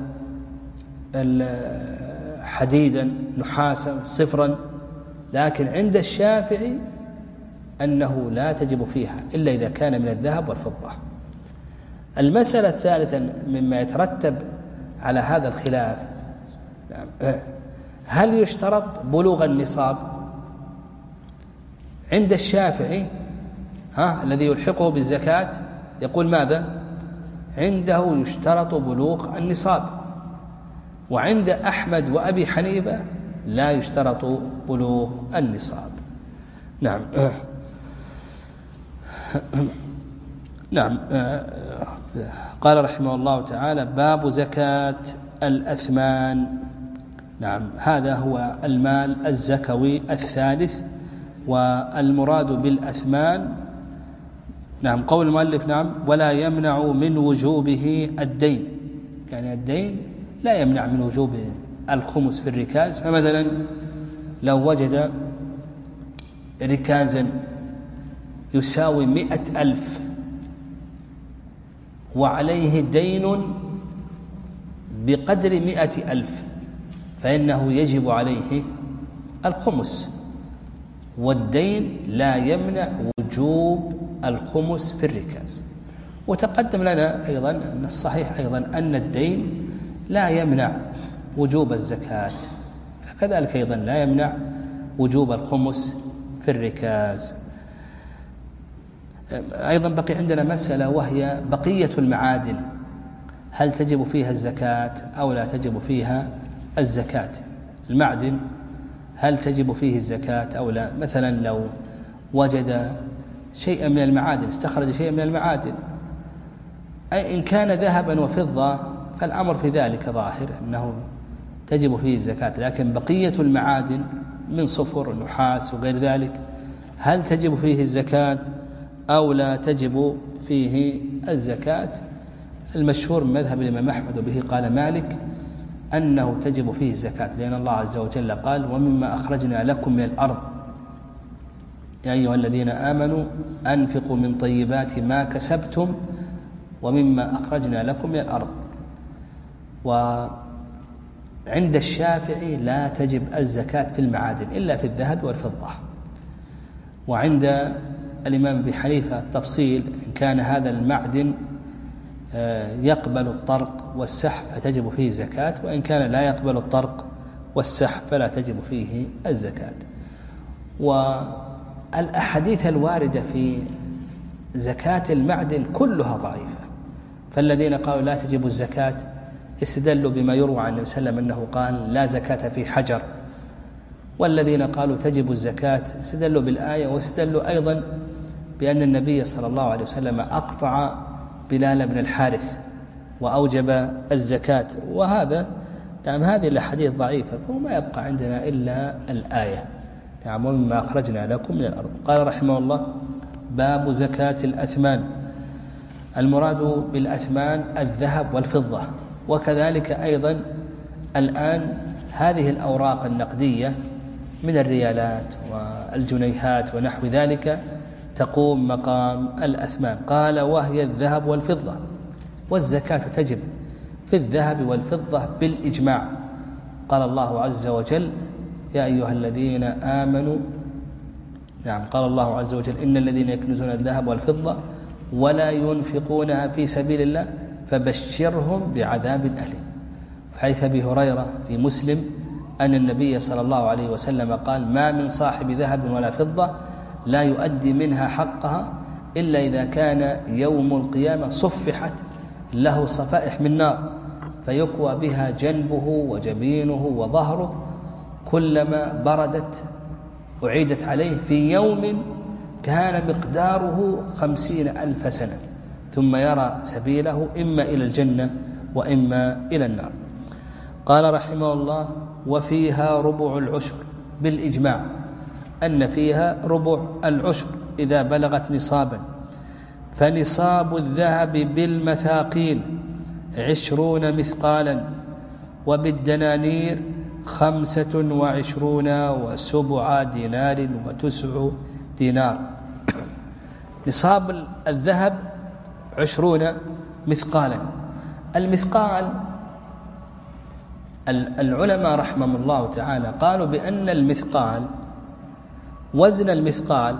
حديدا نحاسا صفرا، لكن عند الشافعي أنه لا تجب فيها إلا إذا كان من الذهب والفضة. المسألة الثالثة مما يترتب على هذا الخلاف، هل يشترط بلوغ النصاب؟ عند الشافعي ها الذي يلحقه بالزكاة يقول ماذا؟ عنده يشترط بلوغ النصاب، وعند أحمد وأبي حنيفة لا يشترط بلوغ النصاب. نعم نعم قال رحمه الله تعالى: باب زكاة الأثمان. نعم، هذا هو المال الزكوي الثالث. والمراد بالأثمان نعم قول المؤلف نعم ولا يمنع من وجوبه الدين، يعني الدين لا يمنع من وجوب الخمس في الركاز. فمثلا لو وجد ركازا يساوي مئة ألف وعليه دين بقدر مئة ألف فإنه يجب عليه الخمس، والدين لا يمنع وجوب الخمس في الركاز. وتقدم لنا أيضا أن الصحيح أيضا أن الدين لا يمنع وجوب الزكاة، فكذلك أيضا لا يمنع وجوب الخمس في الركاز. أيضا بقي عندنا مسألة وهي بقية المعادن، هل تجب فيها الزكاة أو لا تجب فيها الزكاة؟ المعدن هل تجب فيه الزكاة أو لا؟ مثلا لو وجد شيئا من المعادن، استخرج شيئا من المعادن، أي إن كان ذهبا وفضة فالأمر في ذلك ظاهر أنه تجب فيه الزكاة، لكن بقية المعادن من صفر ونحاس وغير ذلك هل تجب فيه الزكاة أو لا تجب فيه الزكاة؟ المشهور من مذهب الإمام أحمد وبه قال مالك أنه تجب فيه الزكاة، لأن الله عز وجل قال: ومما أخرجنا لكم من الأرض يا أيها الذين آمنوا أنفقوا من طيبات ما كسبتم ومما أخرجنا لكم من الأرض. وعند الشافعي لا تجب الزكاة في المعادن إلا في الذهب والفضة. وعند الإمام أبي حنيفة التفصيل، إن كان هذا المعدن يقبل الطرق والسحب فتجب فيه الزكاة، وإن كان لا يقبل الطرق والسحب فلا تجب فيه الزكاة. والأحاديث الواردة في زكاة المعدن كلها ضعيفة، فالذين قالوا لا تجب الزكاة استدلوا بما يروى عن النبي صلى الله عليه وسلم أنه قال لا زكاة في حجر، والذين قالوا تجب الزكاة استدلوا بالآية، واستدلوا أيضا بأن النبي صلى الله عليه وسلم أقطع بلال بن الحارث وأوجب الزكاة. وهذا نعم هذه الأحاديث ضعيفة، فما يبقى عندنا إلا الآية نعم ومما أخرجنا لكم من الأرض. قال رحمه الله: باب زكاة الأثمان. المراد بالأثمان الذهب والفضة، وكذلك أيضا الآن هذه الأوراق النقدية من الريالات والجنيهات ونحو ذلك تقوم مقام الأثمان. قال: وهي الذهب والفضة، والزكاة تجب في الذهب والفضة بالإجماع. قال الله عز وجل: يا أيها الذين آمنوا نعم قال الله عز وجل: إن الذين يكنزون الذهب والفضة ولا ينفقونها في سبيل الله فبشرهم بعذاب أليم. حيث أبي هريرة في مسلم أن النبي صلى الله عليه وسلم قال: ما من صاحب ذهب ولا فضة لا يؤدي منها حقها إلا إذا كان يوم القيامة صفحت له صفائح من نار فيكوى بها جنبه وجبينه وظهره، كلما بردت أعيدت عليه في يوم كان مقداره خمسين ألف سنة، ثم يرى سبيله إما إلى الجنة وإما إلى النار. قال رحمه الله: وفيها ربع العشر، بالإجماع أن فيها ربع العشر إذا بلغت نصابا. فنصاب الذهب بالمثاقيل عشرون مثقالا، وبالدنانير خمسة وعشرون وسبع دينار وتسع دينار. نصاب الذهب عشرون مثقالا. المثقال العلماء رحمهم الله تعالى قالوا بأن المثقال وزن المثقال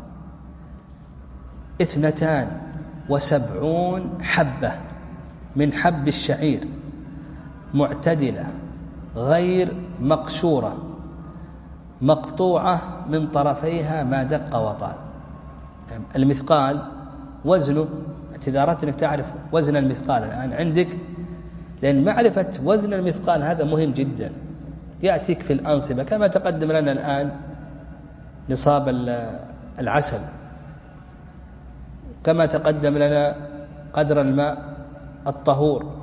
اثنتان وسبعون حبة من حب الشعير معتدلة غير مقشورة مقطوعة من طرفيها ما دق وطال. المثقال وزنه، إذا أردت أنك تعرف وزن المثقال الآن عندك، لأن معرفة وزن المثقال هذا مهم جدا، يأتيك في الأنصبة كما تقدم لنا الآن نصاب العسل، كما تقدم لنا قدر الماء الطهور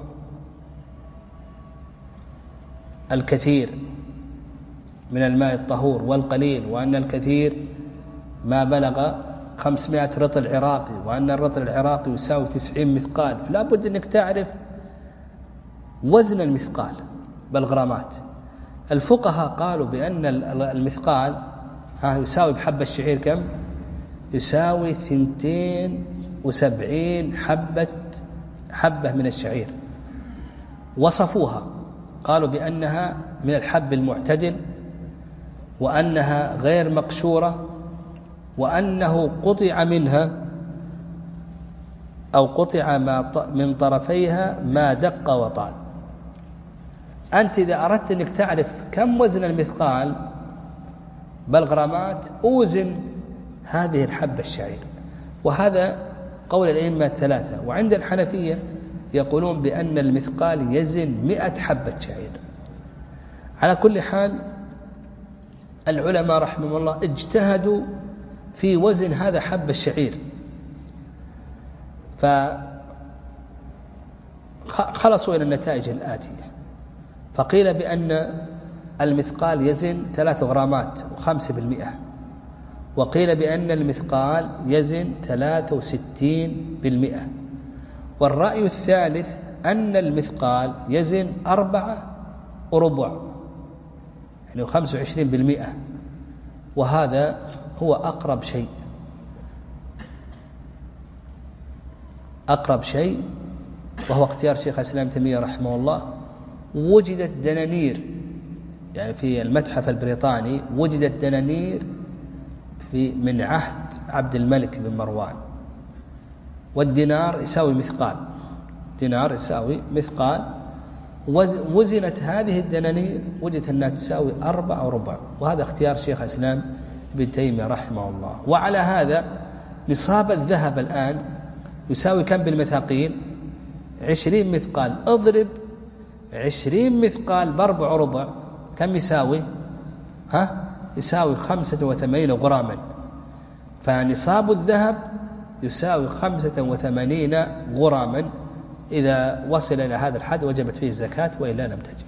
الكثير من الماء الطهور والقليل، وأن الكثير ما بلغ خمسمائة رطل عراقي، وأن الرطل العراقي يساوي تسعين مثقال. فلا بد أنك تعرف وزن المثقال بالغرامات. الفقهاء قالوا بأن المثقال ها يساوي بحبة الشعير كم؟ يساوي ثنتين وسبعين حبة حبة من الشعير. وصفوها قالوا بأنها من الحب المعتدل، وأنها غير مقشورة، وأنه قطع منها أو قطع ما من طرفيها ما دق وطال. أنت إذا أردت أنك تعرف كم وزن المثقال بالغرامات أوزن هذه الحبة الشعير، وهذا قول الأئمة الثلاثة. وعند الحنفية يقولون بأن المثقال يزن مئة حبة شعير. على كل حال العلماء رحمهم الله اجتهدوا في وزن هذا حب الشعير، فخلصوا إلى النتائج الآتية. فقيل بأن المثقال يزن ثلاث غرامات وخمسة بالمئة، وقيل بأن المثقال يزن ثلاثة وستين بالمئة، والرأي الثالث أن المثقال يزن أربعة وربع، يعني خمسة وعشرين بالمئة، وهذا هو أقرب شيء أقرب شيء وهو اختيار شيخ الإسلام تيمية رحمه الله. وجدت دنانير، يعني في المتحف البريطاني وجدت دنانير في من عهد عبد الملك بن مروان، والدينار يساوي مثقال، دينار يساوي مثقال. وزنت هذه الدنانير وجدت أنها تساوي أربعة وربع، وهذا اختيار شيخ الإسلام ابن تيمية رحمه الله. وعلى هذا نصاب الذهب الآن يساوي كم بالمثاقيل؟ عشرين مثقال. اضرب عشرين مثقال بأربع وربع كم يساوي؟ ها يساوي خمسة وثمانين غراما. فنصاب الذهب يساوي خمسة وثمانين غراما. إذا وصل إلى هذا الحد وجبت فيه الزكاة، وإلا لم تجب.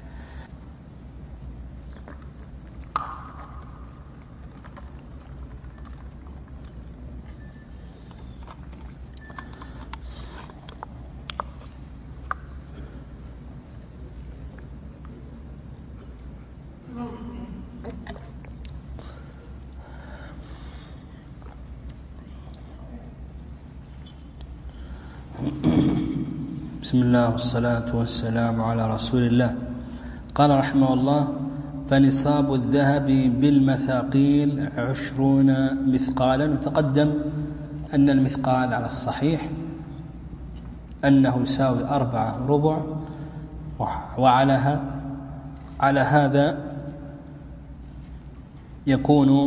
بسم الله والصلاة والسلام على رسول الله. قال رحمه الله: فنصاب الذهب بالمثاقيل عشرون مثقالا. وتقدم أن المثقال على الصحيح أنه يساوي أربعة ربع، وعلى على هذا يكون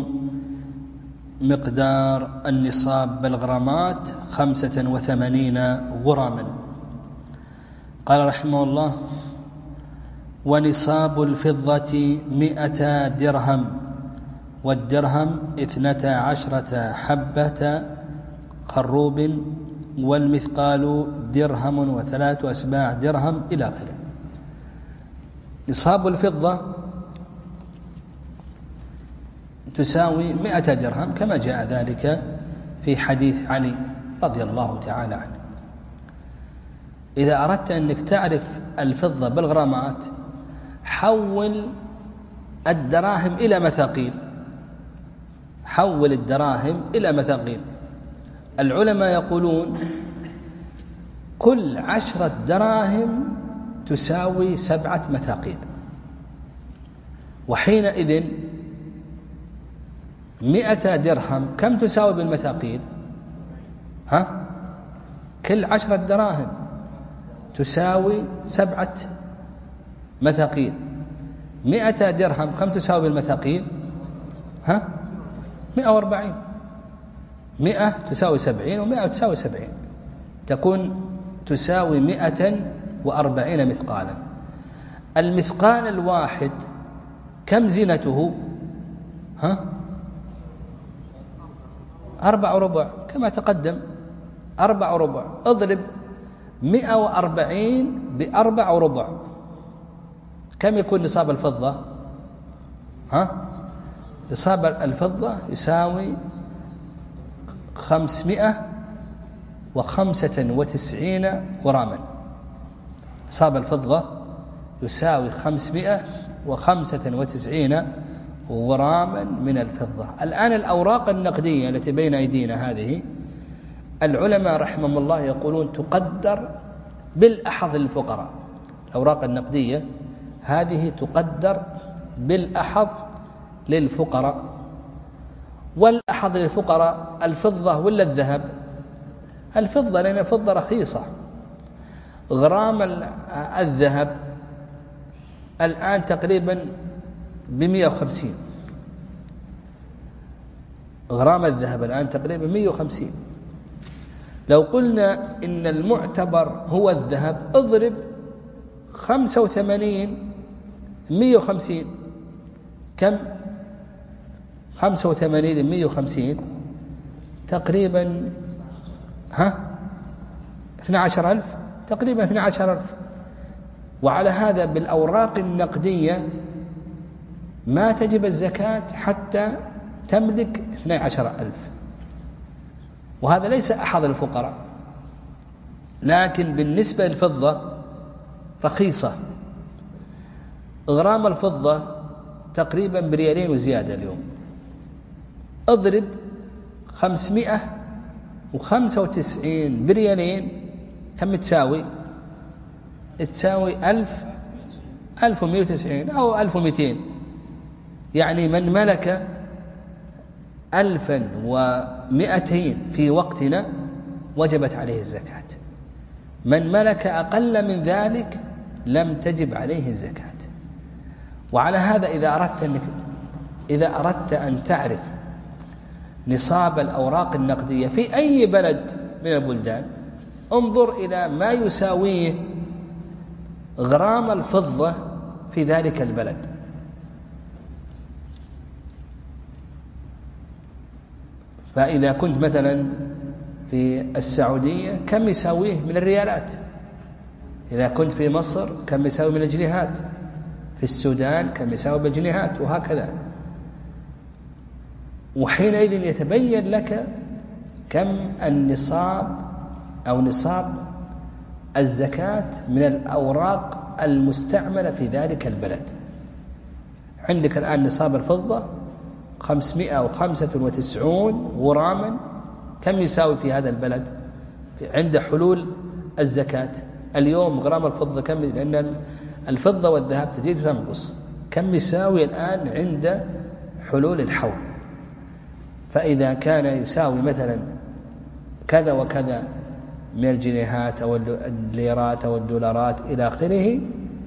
مقدار النصاب بالغرامات خمسة وثمانين غراما. قال رحمه الله: ونصاب الفضة مئة درهم، والدرهم اثنتا عشرة حبة خروب، والمثقال درهم وثلاث أسباع درهم إلى آخره. نصاب الفضة تساوي مئة درهم كما جاء ذلك في حديث علي رضي الله تعالى عنه. إذا أردت أنك تعرف الفضة بالغرامات حول الدراهم إلى مثاقيل، حول الدراهم إلى مثاقيل. العلماء يقولون كل عشرة دراهم تساوي سبعة مثاقيل، وحينئذ مئة درهم كم تساوي بالمثاقيل؟ ها؟ كل عشرة دراهم تساوي سبعة مثاقيل. مئة درهم كم تساوي بالمثاقيل؟ ها؟ مئة وأربعين. مئة تساوي سبعين، ومئة تساوي سبعين، تكون تساوي مئة وأربعين مثقالا. المثقال الواحد كم زينته؟ ها؟ أربع ربع كما تقدم، أربع ربع. اضرب مئة وأربعين بأربع ربع، كم يكون نصاب الفضة؟ ها؟ نصاب الفضة يساوي خمسمائة وخمسة وتسعين غراما. نصاب الفضة يساوي خمسمائة وخمسة وتسعين غراما من الفضة. الآن الأوراق النقدية التي بين أيدينا هذه العلماء رحمهم الله يقولون تقدر بالأحظ للفقراء. الأوراق النقدية هذه تقدر بالأحظ للفقراء. والأحظ للفقراء الفضة ولا الذهب؟ الفضة، لأن الفضة رخيصة. غرام الذهب الآن تقريبا بمئة وخمسين، غرام الذهب الآن تقريبا مئة وخمسين. لو قلنا إن المعتبر هو الذهب، اضرب خمسة وثمانين مئة وخمسين، كم؟ خمسة وثمانين مئة وخمسين تقريبا ها اثنى عشر ألف، تقريبا اثنى عشر ألف. وعلى هذا بالأوراق النقدية ما تجب الزكاة حتى تملك اثني عشر ألف، وهذا ليس أحد الفقراء. لكن بالنسبة للفضة رخيصة. غرام الفضة تقريبا بريالين وزيادة اليوم. اضرب خمسمائة وخمسة وتسعين بريالين كم تساوي؟ تساوي ألف، ألف ومئة وتسعين أو ألف ومئتين. يعني من ملك ألفا ومئتين في وقتنا وجبت عليه الزكاة. من ملك أقل من ذلك لم تجب عليه الزكاة. وعلى هذا إذا أردت أنك إذا أردت أن تعرف نصاب الأوراق النقدية في أي بلد من البلدان، انظر إلى ما يساويه غرام الفضة في ذلك البلد. فإذا كنت مثلا في السعودية كم يساويه من الريالات؟ إذا كنت في مصر كم يساوي من الجنيهات؟ في السودان كم يساوي بالجنيهات؟ وهكذا. وحينئذ يتبين لك كم النصاب أو نصاب الزكاة من الأوراق المستعملة في ذلك البلد. عندك الآن نصاب الفضة خمسمائة وخمسة وتسعين غراما، كم يساوي في هذا البلد عند حلول الزكاة؟ اليوم غرام الفضة كم؟ لأن الفضة والذهب تزيد وتنقص. كم يساوي الآن عند حلول الحول؟ فإذا كان يساوي مثلا كذا وكذا من الجنيهات أو الليرات أو الدولارات إلى آخره،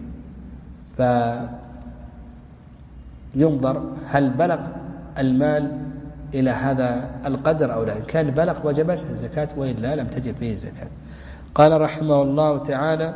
فينظر هل بلغ المال إلى هذا القدر أو لا. إن كان بلغ وجبت الزكاة، وإلا لم تجب فيه الزكاة. قال رحمه الله تعالى: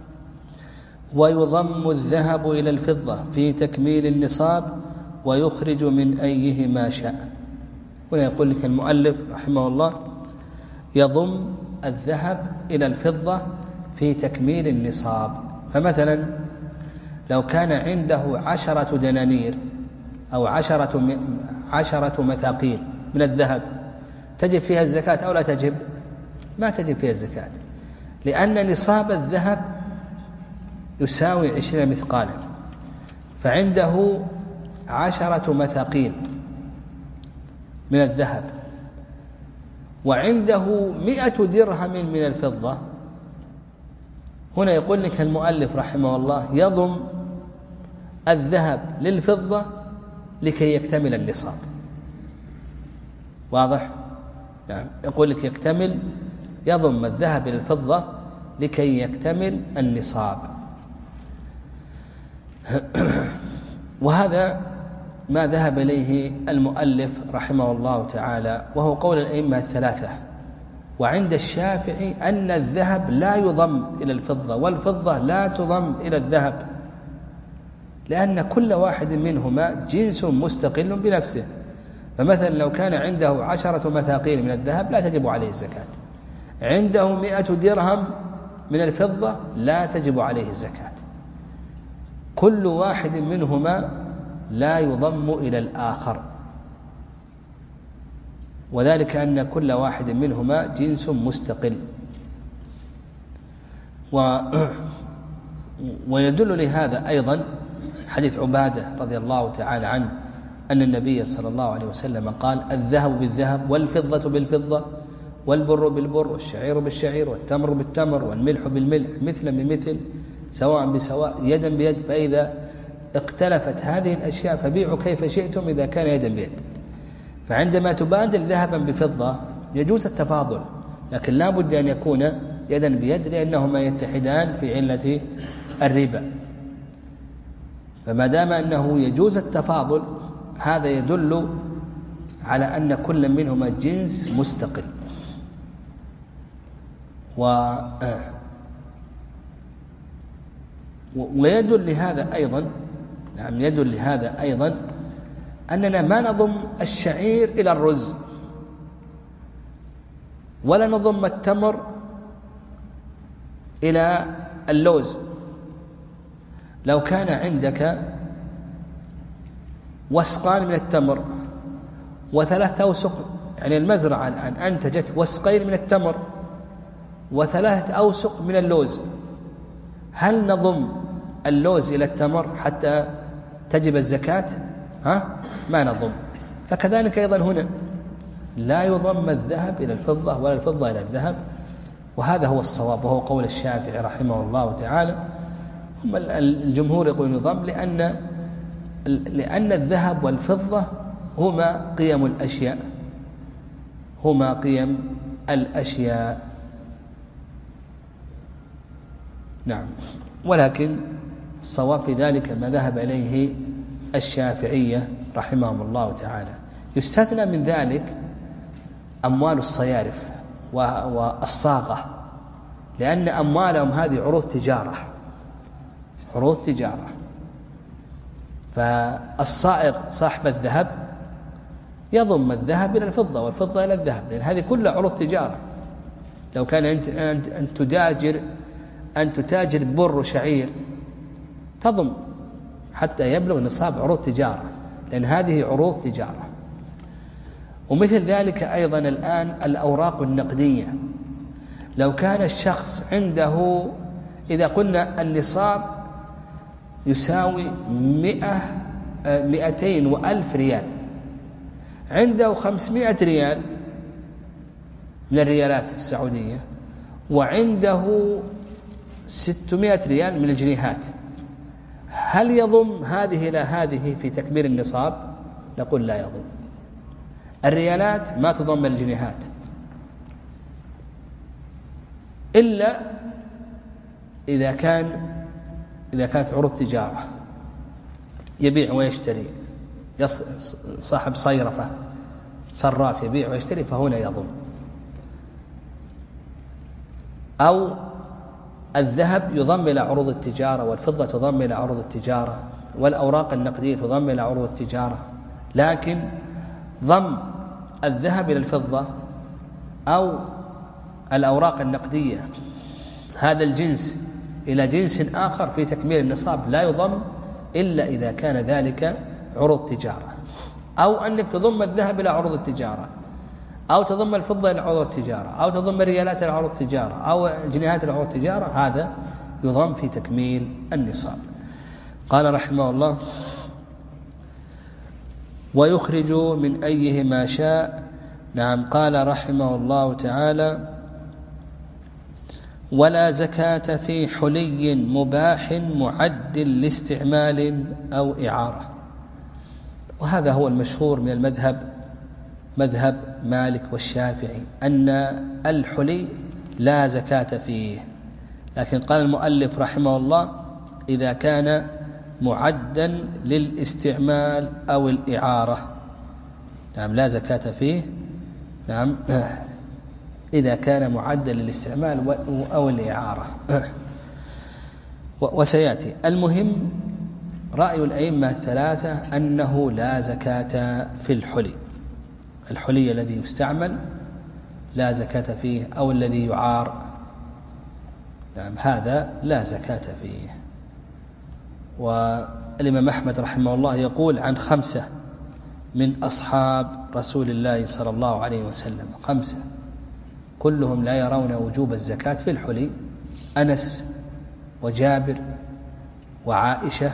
ويضم الذهب إلى الفضة في تكميل النصاب ويخرج من أيهما شاء. ولا يقول لك المؤلف رحمه الله يضم الذهب إلى الفضة في تكميل النصاب. فمثلا لو كان عنده عشرة دنانير أو عشرة, عشرة مثاقيل من الذهب، تجب فيها الزكاة أو لا تجب؟ ما تجب فيها الزكاة، لأن نصاب الذهب يساوي عشرين مثقالا، فعنده عشرة مثاقيل من الذهب وعنده مئة درهم من الفضة. هنا يقول لك المؤلف رحمه الله يضم الذهب للفضة لكي يكتمل النصاب. واضح؟ يعني يقول لك يكتمل، يضم الذهب للفضة لكي يكتمل النصاب. وهذا ما ذهب إليه المؤلف رحمه الله تعالى، وهو قول الأئمة الثلاثة. وعند الشافعي أن الذهب لا يضم إلى الفضة والفضة لا تضم إلى الذهب، لأن كل واحد منهما جنس مستقل بنفسه. فمثلا لو كان عنده عشرة مثاقيل من الذهب لا تجب عليه الزكاة، عنده مئة درهم من الفضة لا تجب عليه الزكاة. كل واحد منهما لا يضم إلى الآخر، وذلك أن كل واحد منهما جنس مستقل. و ويدل لهذا أيضا حديث عبادة رضي الله تعالى عنه أن النبي صلى الله عليه وسلم قال: الذهب بالذهب والفضة بالفضة والبر بالبر والشعير بالشعير والتمر بالتمر والملح بالملح مثلا بمثل سواء بسواء يدا بيد، فإذا اختلفت هذه الأشياء فبيعوا كيف شئتم إذا كان يدا بيد. فعندما تبادل ذهبا بفضة يجوز التفاضل، لكن لا بد أن يكون يدا بيد، لأنهما يتحدان في علة الربا. فما دام أنه يجوز التفاضل هذا يدل على أن كل منهما جنس مستقل. و ويدل لهذا أيضا نعم يدل لهذا أيضا أننا ما نضم الشعير إلى الرز، ولا نضم التمر إلى اللوز. لو كان عندك وسقان من التمر وثلاثة أوسق، يعني المزرعة الآن أنتجت وسقين من التمر وثلاثة أوسق من اللوز، هل نضم اللوز إلى التمر حتى تجب الزكاة؟ ها؟ ما نضم. فكذلك أيضا هنا لا يضم الذهب إلى الفضة ولا الفضة إلى الذهب، وهذا هو الصواب، وهو قول الشافعي رحمه الله تعالى. هم الجمهور يقولون يضم لأن لأن الذهب والفضة هما قيم الأشياء هما قيم الأشياء نعم. ولكن الصواب في ذلك ما ذهب إليه الشافعية رحمهم الله تعالى. يستثنى من ذلك أموال الصيارف والصاغة، لأن أموالهم هذه عروض تجارة عروض تجارة فالصائغ صاحب الذهب يضم الذهب إلى الفضة والفضة إلى الذهب، لأن هذه كلها عروض تجارة. لو كان أنت أن تتاجر أن تتاجر بر وشعير تضم حتى يبلغ نصاب عروض تجارة، لأن هذه عروض تجارة. ومثل ذلك أيضا الآن الأوراق النقدية. لو كان الشخص عنده، إذا قلنا النصاب يساوي مئة مئتين وألف ريال، عنده خمسمائة ريال من الريالات السعودية وعنده ستمائة ريال من الجنيهات، هل يضم هذه إلى هذه في تكميل النصاب؟ نقول لا يضم. الريالات ما تضم الجنيهات إلا إذا كان إذا كانت عروض تجارة يبيع ويشتري، صاحب صيرفة صراف يبيع ويشتري، فهنا يضم. أو الذهب يضم إلى عروض التجارة، والفضة تضم إلى عروض التجارة، والأوراق النقدية تضم إلى عروض التجارة، لكن ضم الذهب إلى الفضة أو الأوراق النقدية هذا الجنس إلى جنس آخر في تكميل النصاب لا يضم إلا إذا كان ذلك عروض تجارة، أو أنك تضم الذهب إلى عروض التجارة، أو تضم الفضة إلى عروض التجارة، أو تضم الريالات إلى عروض التجارة، أو جنيهات إلى عروض التجارة، هذا يضم في تكميل النصاب. قال رحمه الله: ويخرج من أيهما شاء. نعم. قال رحمه الله تعالى: ولا زكاة في حلي مباح معد لاستعمال أو إعارة. وهذا هو المشهور من المذهب، مذهب مالك والشافعي، أن الحلي لا زكاة فيه، لكن قال المؤلف رحمه الله: إذا كان معدا للاستعمال أو الإعارة. نعم، لا زكاة فيه. نعم، إذا كان معدا للاستعمال أو الإعارة. وسيأتي. المهم رأي الأئمة الثلاثة أنه لا زكاة في الحلي، الحلي الذي يستعمل لا زكاة فيه، أو الذي يعار، نعم، هذا لا زكاة فيه. والإمام أحمد رحمه الله يقول عن خمسة من أصحاب رسول الله صلى الله عليه وسلم، خمسة كلهم لا يرون وجوب الزكاة في الحلي: أنس وجابر وعائشة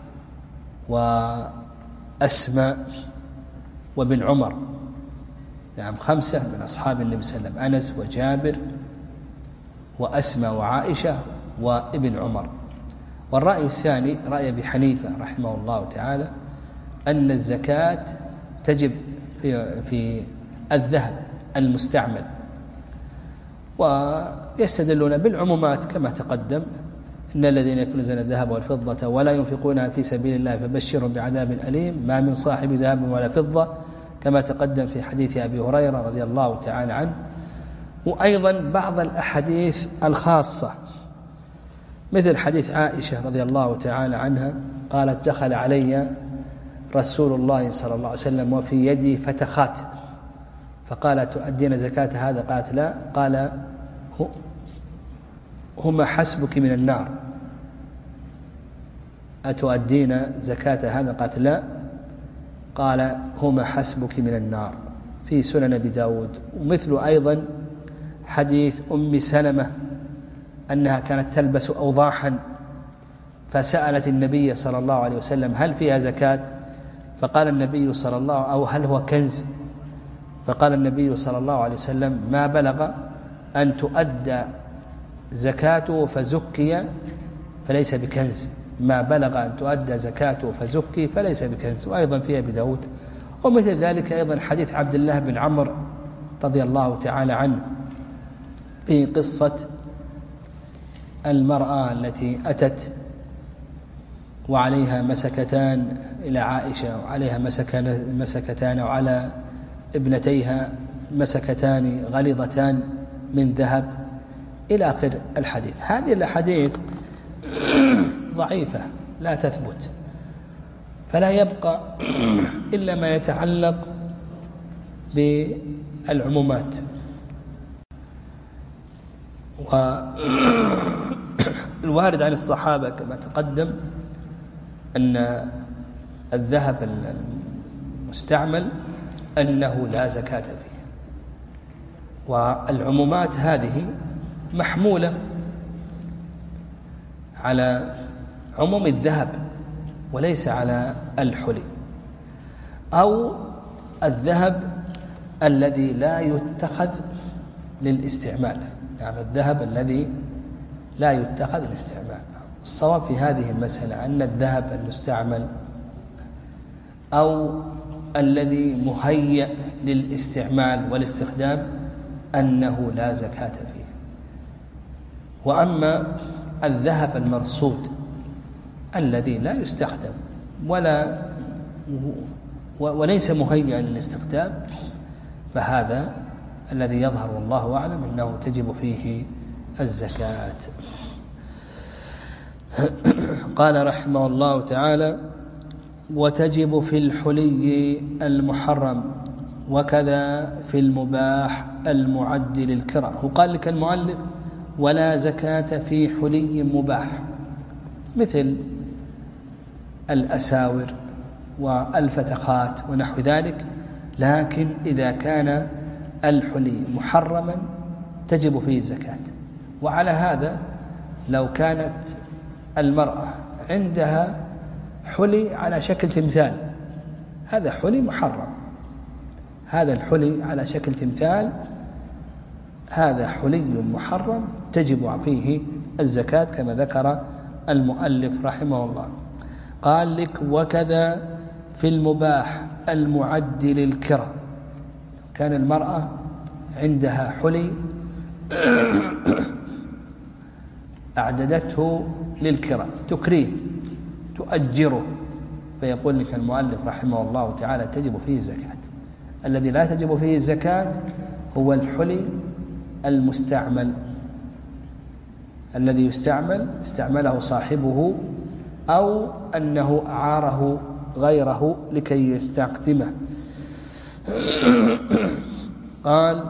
وأسماء وابن عمر. نعم، خمسة من أصحاب النبي صلى الله عليه وسلم: أنس وجابر وأسماء وعائشة وابن عمر. والرأي الثاني رأي أبي حنيفة رحمه الله تعالى أن الزكاة تجب في, في الذهب المستعمل، ويستدلون بالعمومات كما تقدم: إن الذين يكنزون الذهب والفضة ولا ينفقونها في سبيل الله فبشرهم بعذاب أليم، ما من صاحب ذهب ولا فضة، كما تقدم في حديث أبي هريرة رضي الله تعالى عنه. وأيضا بعض الأحاديث الخاصة مثل حديث عائشة رضي الله تعالى عنها قالت: دخل علي رسول الله صلى الله عليه وسلم وفي يدي فتخات، فقال: تؤدين زكاة هذا؟ قالت: لا. قال: هما حسبك من النار، أتؤدين زكاة هذا؟ قالت: لا. قال: هما حسبك من النار، في سنن أبي داود. ومثل أيضا حديث أم سلمة أنها كانت تلبس أوضاحا، فسألت النبي صلى الله عليه وسلم: هل فيها زكاة؟ فقال النبي صلى الله عليه وسلم: أو هل هو كنز؟ فقال النبي صلى الله عليه وسلم: ما بلغ أن تؤدى زكاته فزكي فليس بكنز، ما بلغ أن تؤدى زكاته فزكي فليس بكنز. وأيضا في أبي داود. ومثل ذلك أيضا حديث عبد الله بن عمرو رضي الله تعالى عنه في قصة المرأة التي أتت وعليها مسكتان إلى عائشة، وعليها مسكتان، وعلى ابنتيها مسكتان غليظتان من ذهب، إلى آخر الحديث. هذه الأحاديث ضعيفة لا تثبت، فلا يبقى إلا ما يتعلق بالعمومات. والوارد عن الصحابة كما تقدم أن الذهب المستعمل أنه لا زكاة فيه. والعمومات هذه محمولة على عموم الذهب وليس على الحلي. أو الذهب الذي لا يتخذ للاستعمال، يعني الذهب الذي لا يتخذ للاستعمال. الصواب في هذه المسألة أن الذهب المستعمل أو الذي مهيأ للاستعمال والاستخدام أنه لا زكاة فيه. وأما الذهب المرصود الذي لا يستخدم ولا وليس مهيئا للاستخدام، فهذا الذي يظهر والله أعلم أنه تجب فيه الزكاة. قال رحمه الله تعالى: وتجب في الحلي المحرم وكذا في المباح المعد للكرة. وقال لك المؤلف: ولا زكاة في حلي مباح مثل الأساور والفتخات ونحو ذلك، لكن إذا كان الحلي محرما تجب فيه الزكاة. وعلى هذا لو كانت المرأة عندها حلي على شكل تمثال، هذا حلي محرم، هذا الحلي على شكل تمثال هذا حلي محرم تجب فيه الزكاة كما ذكر المؤلف رحمه الله. قال لك: وكذا في المباح المعد للكرة. كان المرأة عندها حلي أعددته للكرة، تكريه تؤجره، فيقول لك المؤلف رحمه الله تعالى: تجب فيه الزكاة. الذي لا تجب فيه الزكاة هو الحلي المستعمل، الذي يستعمل استعمله صاحبه أو أنه أعاره غيره لكي يستخدمه. قال: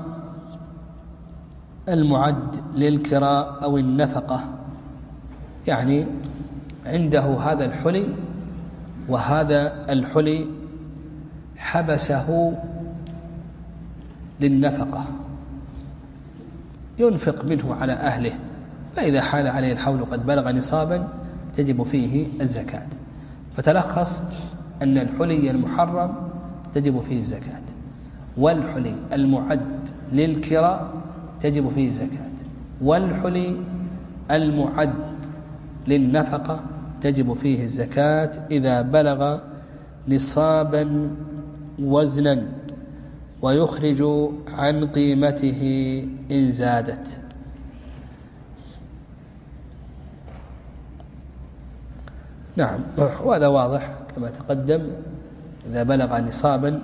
المعد للكراء أو النفقة، يعني عنده هذا الحلي وهذا الحلي حبسه للنفقة، ينفق منه على أهله، فإذا حال عليه الحول قد بلغ نصابا تجب فيه الزكاة. فتلخص أن الحلي المحرم تجب فيه الزكاة، والحلي المعد للكراء تجب فيه الزكاة، والحلي المعد للنفقة تجب فيه الزكاة إذا بلغ نصابا وزنا، ويخرج عن قيمته إن زادت. نعم، وهذا واضح كما تقدم، إذا بلغ نصابا.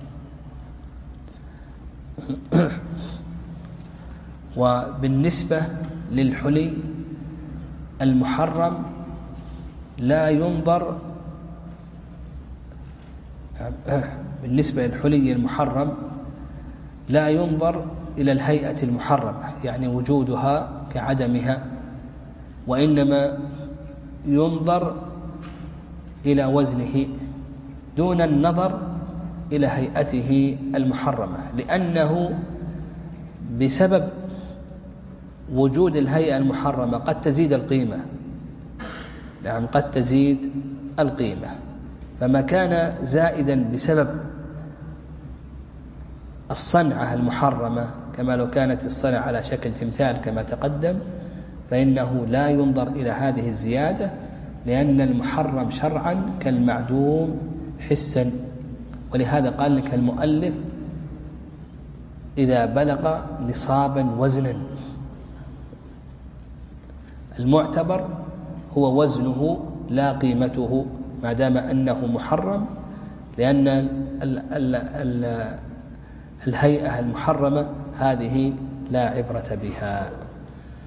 وبالنسبة للحلي المحرم لا ينظر، بالنسبة للحلي المحرم لا ينظر إلى الهيئة المحرمة، يعني وجودها كعدمها، وإنما ينظر إلى وزنه دون النظر إلى هيئته المحرمة، لأنه بسبب وجود الهيئة المحرمة قد تزيد القيمة. نعم، قد تزيد القيمة، فما كان زائدا بسبب الصنعة المحرمة، كما لو كانت الصنعة على شكل تمثال كما تقدم، فإنه لا ينظر إلى هذه الزيادة، لأن المحرم شرعا كالمعدوم حسا. ولهذا قال لك المؤلف: إذا بلغ نصابا وزنا. المعتبر هو وزنه لا قيمته، ما دام أنه محرم، لأن ال ال ال الهيئة المحرمة هذه لا عبرة بها.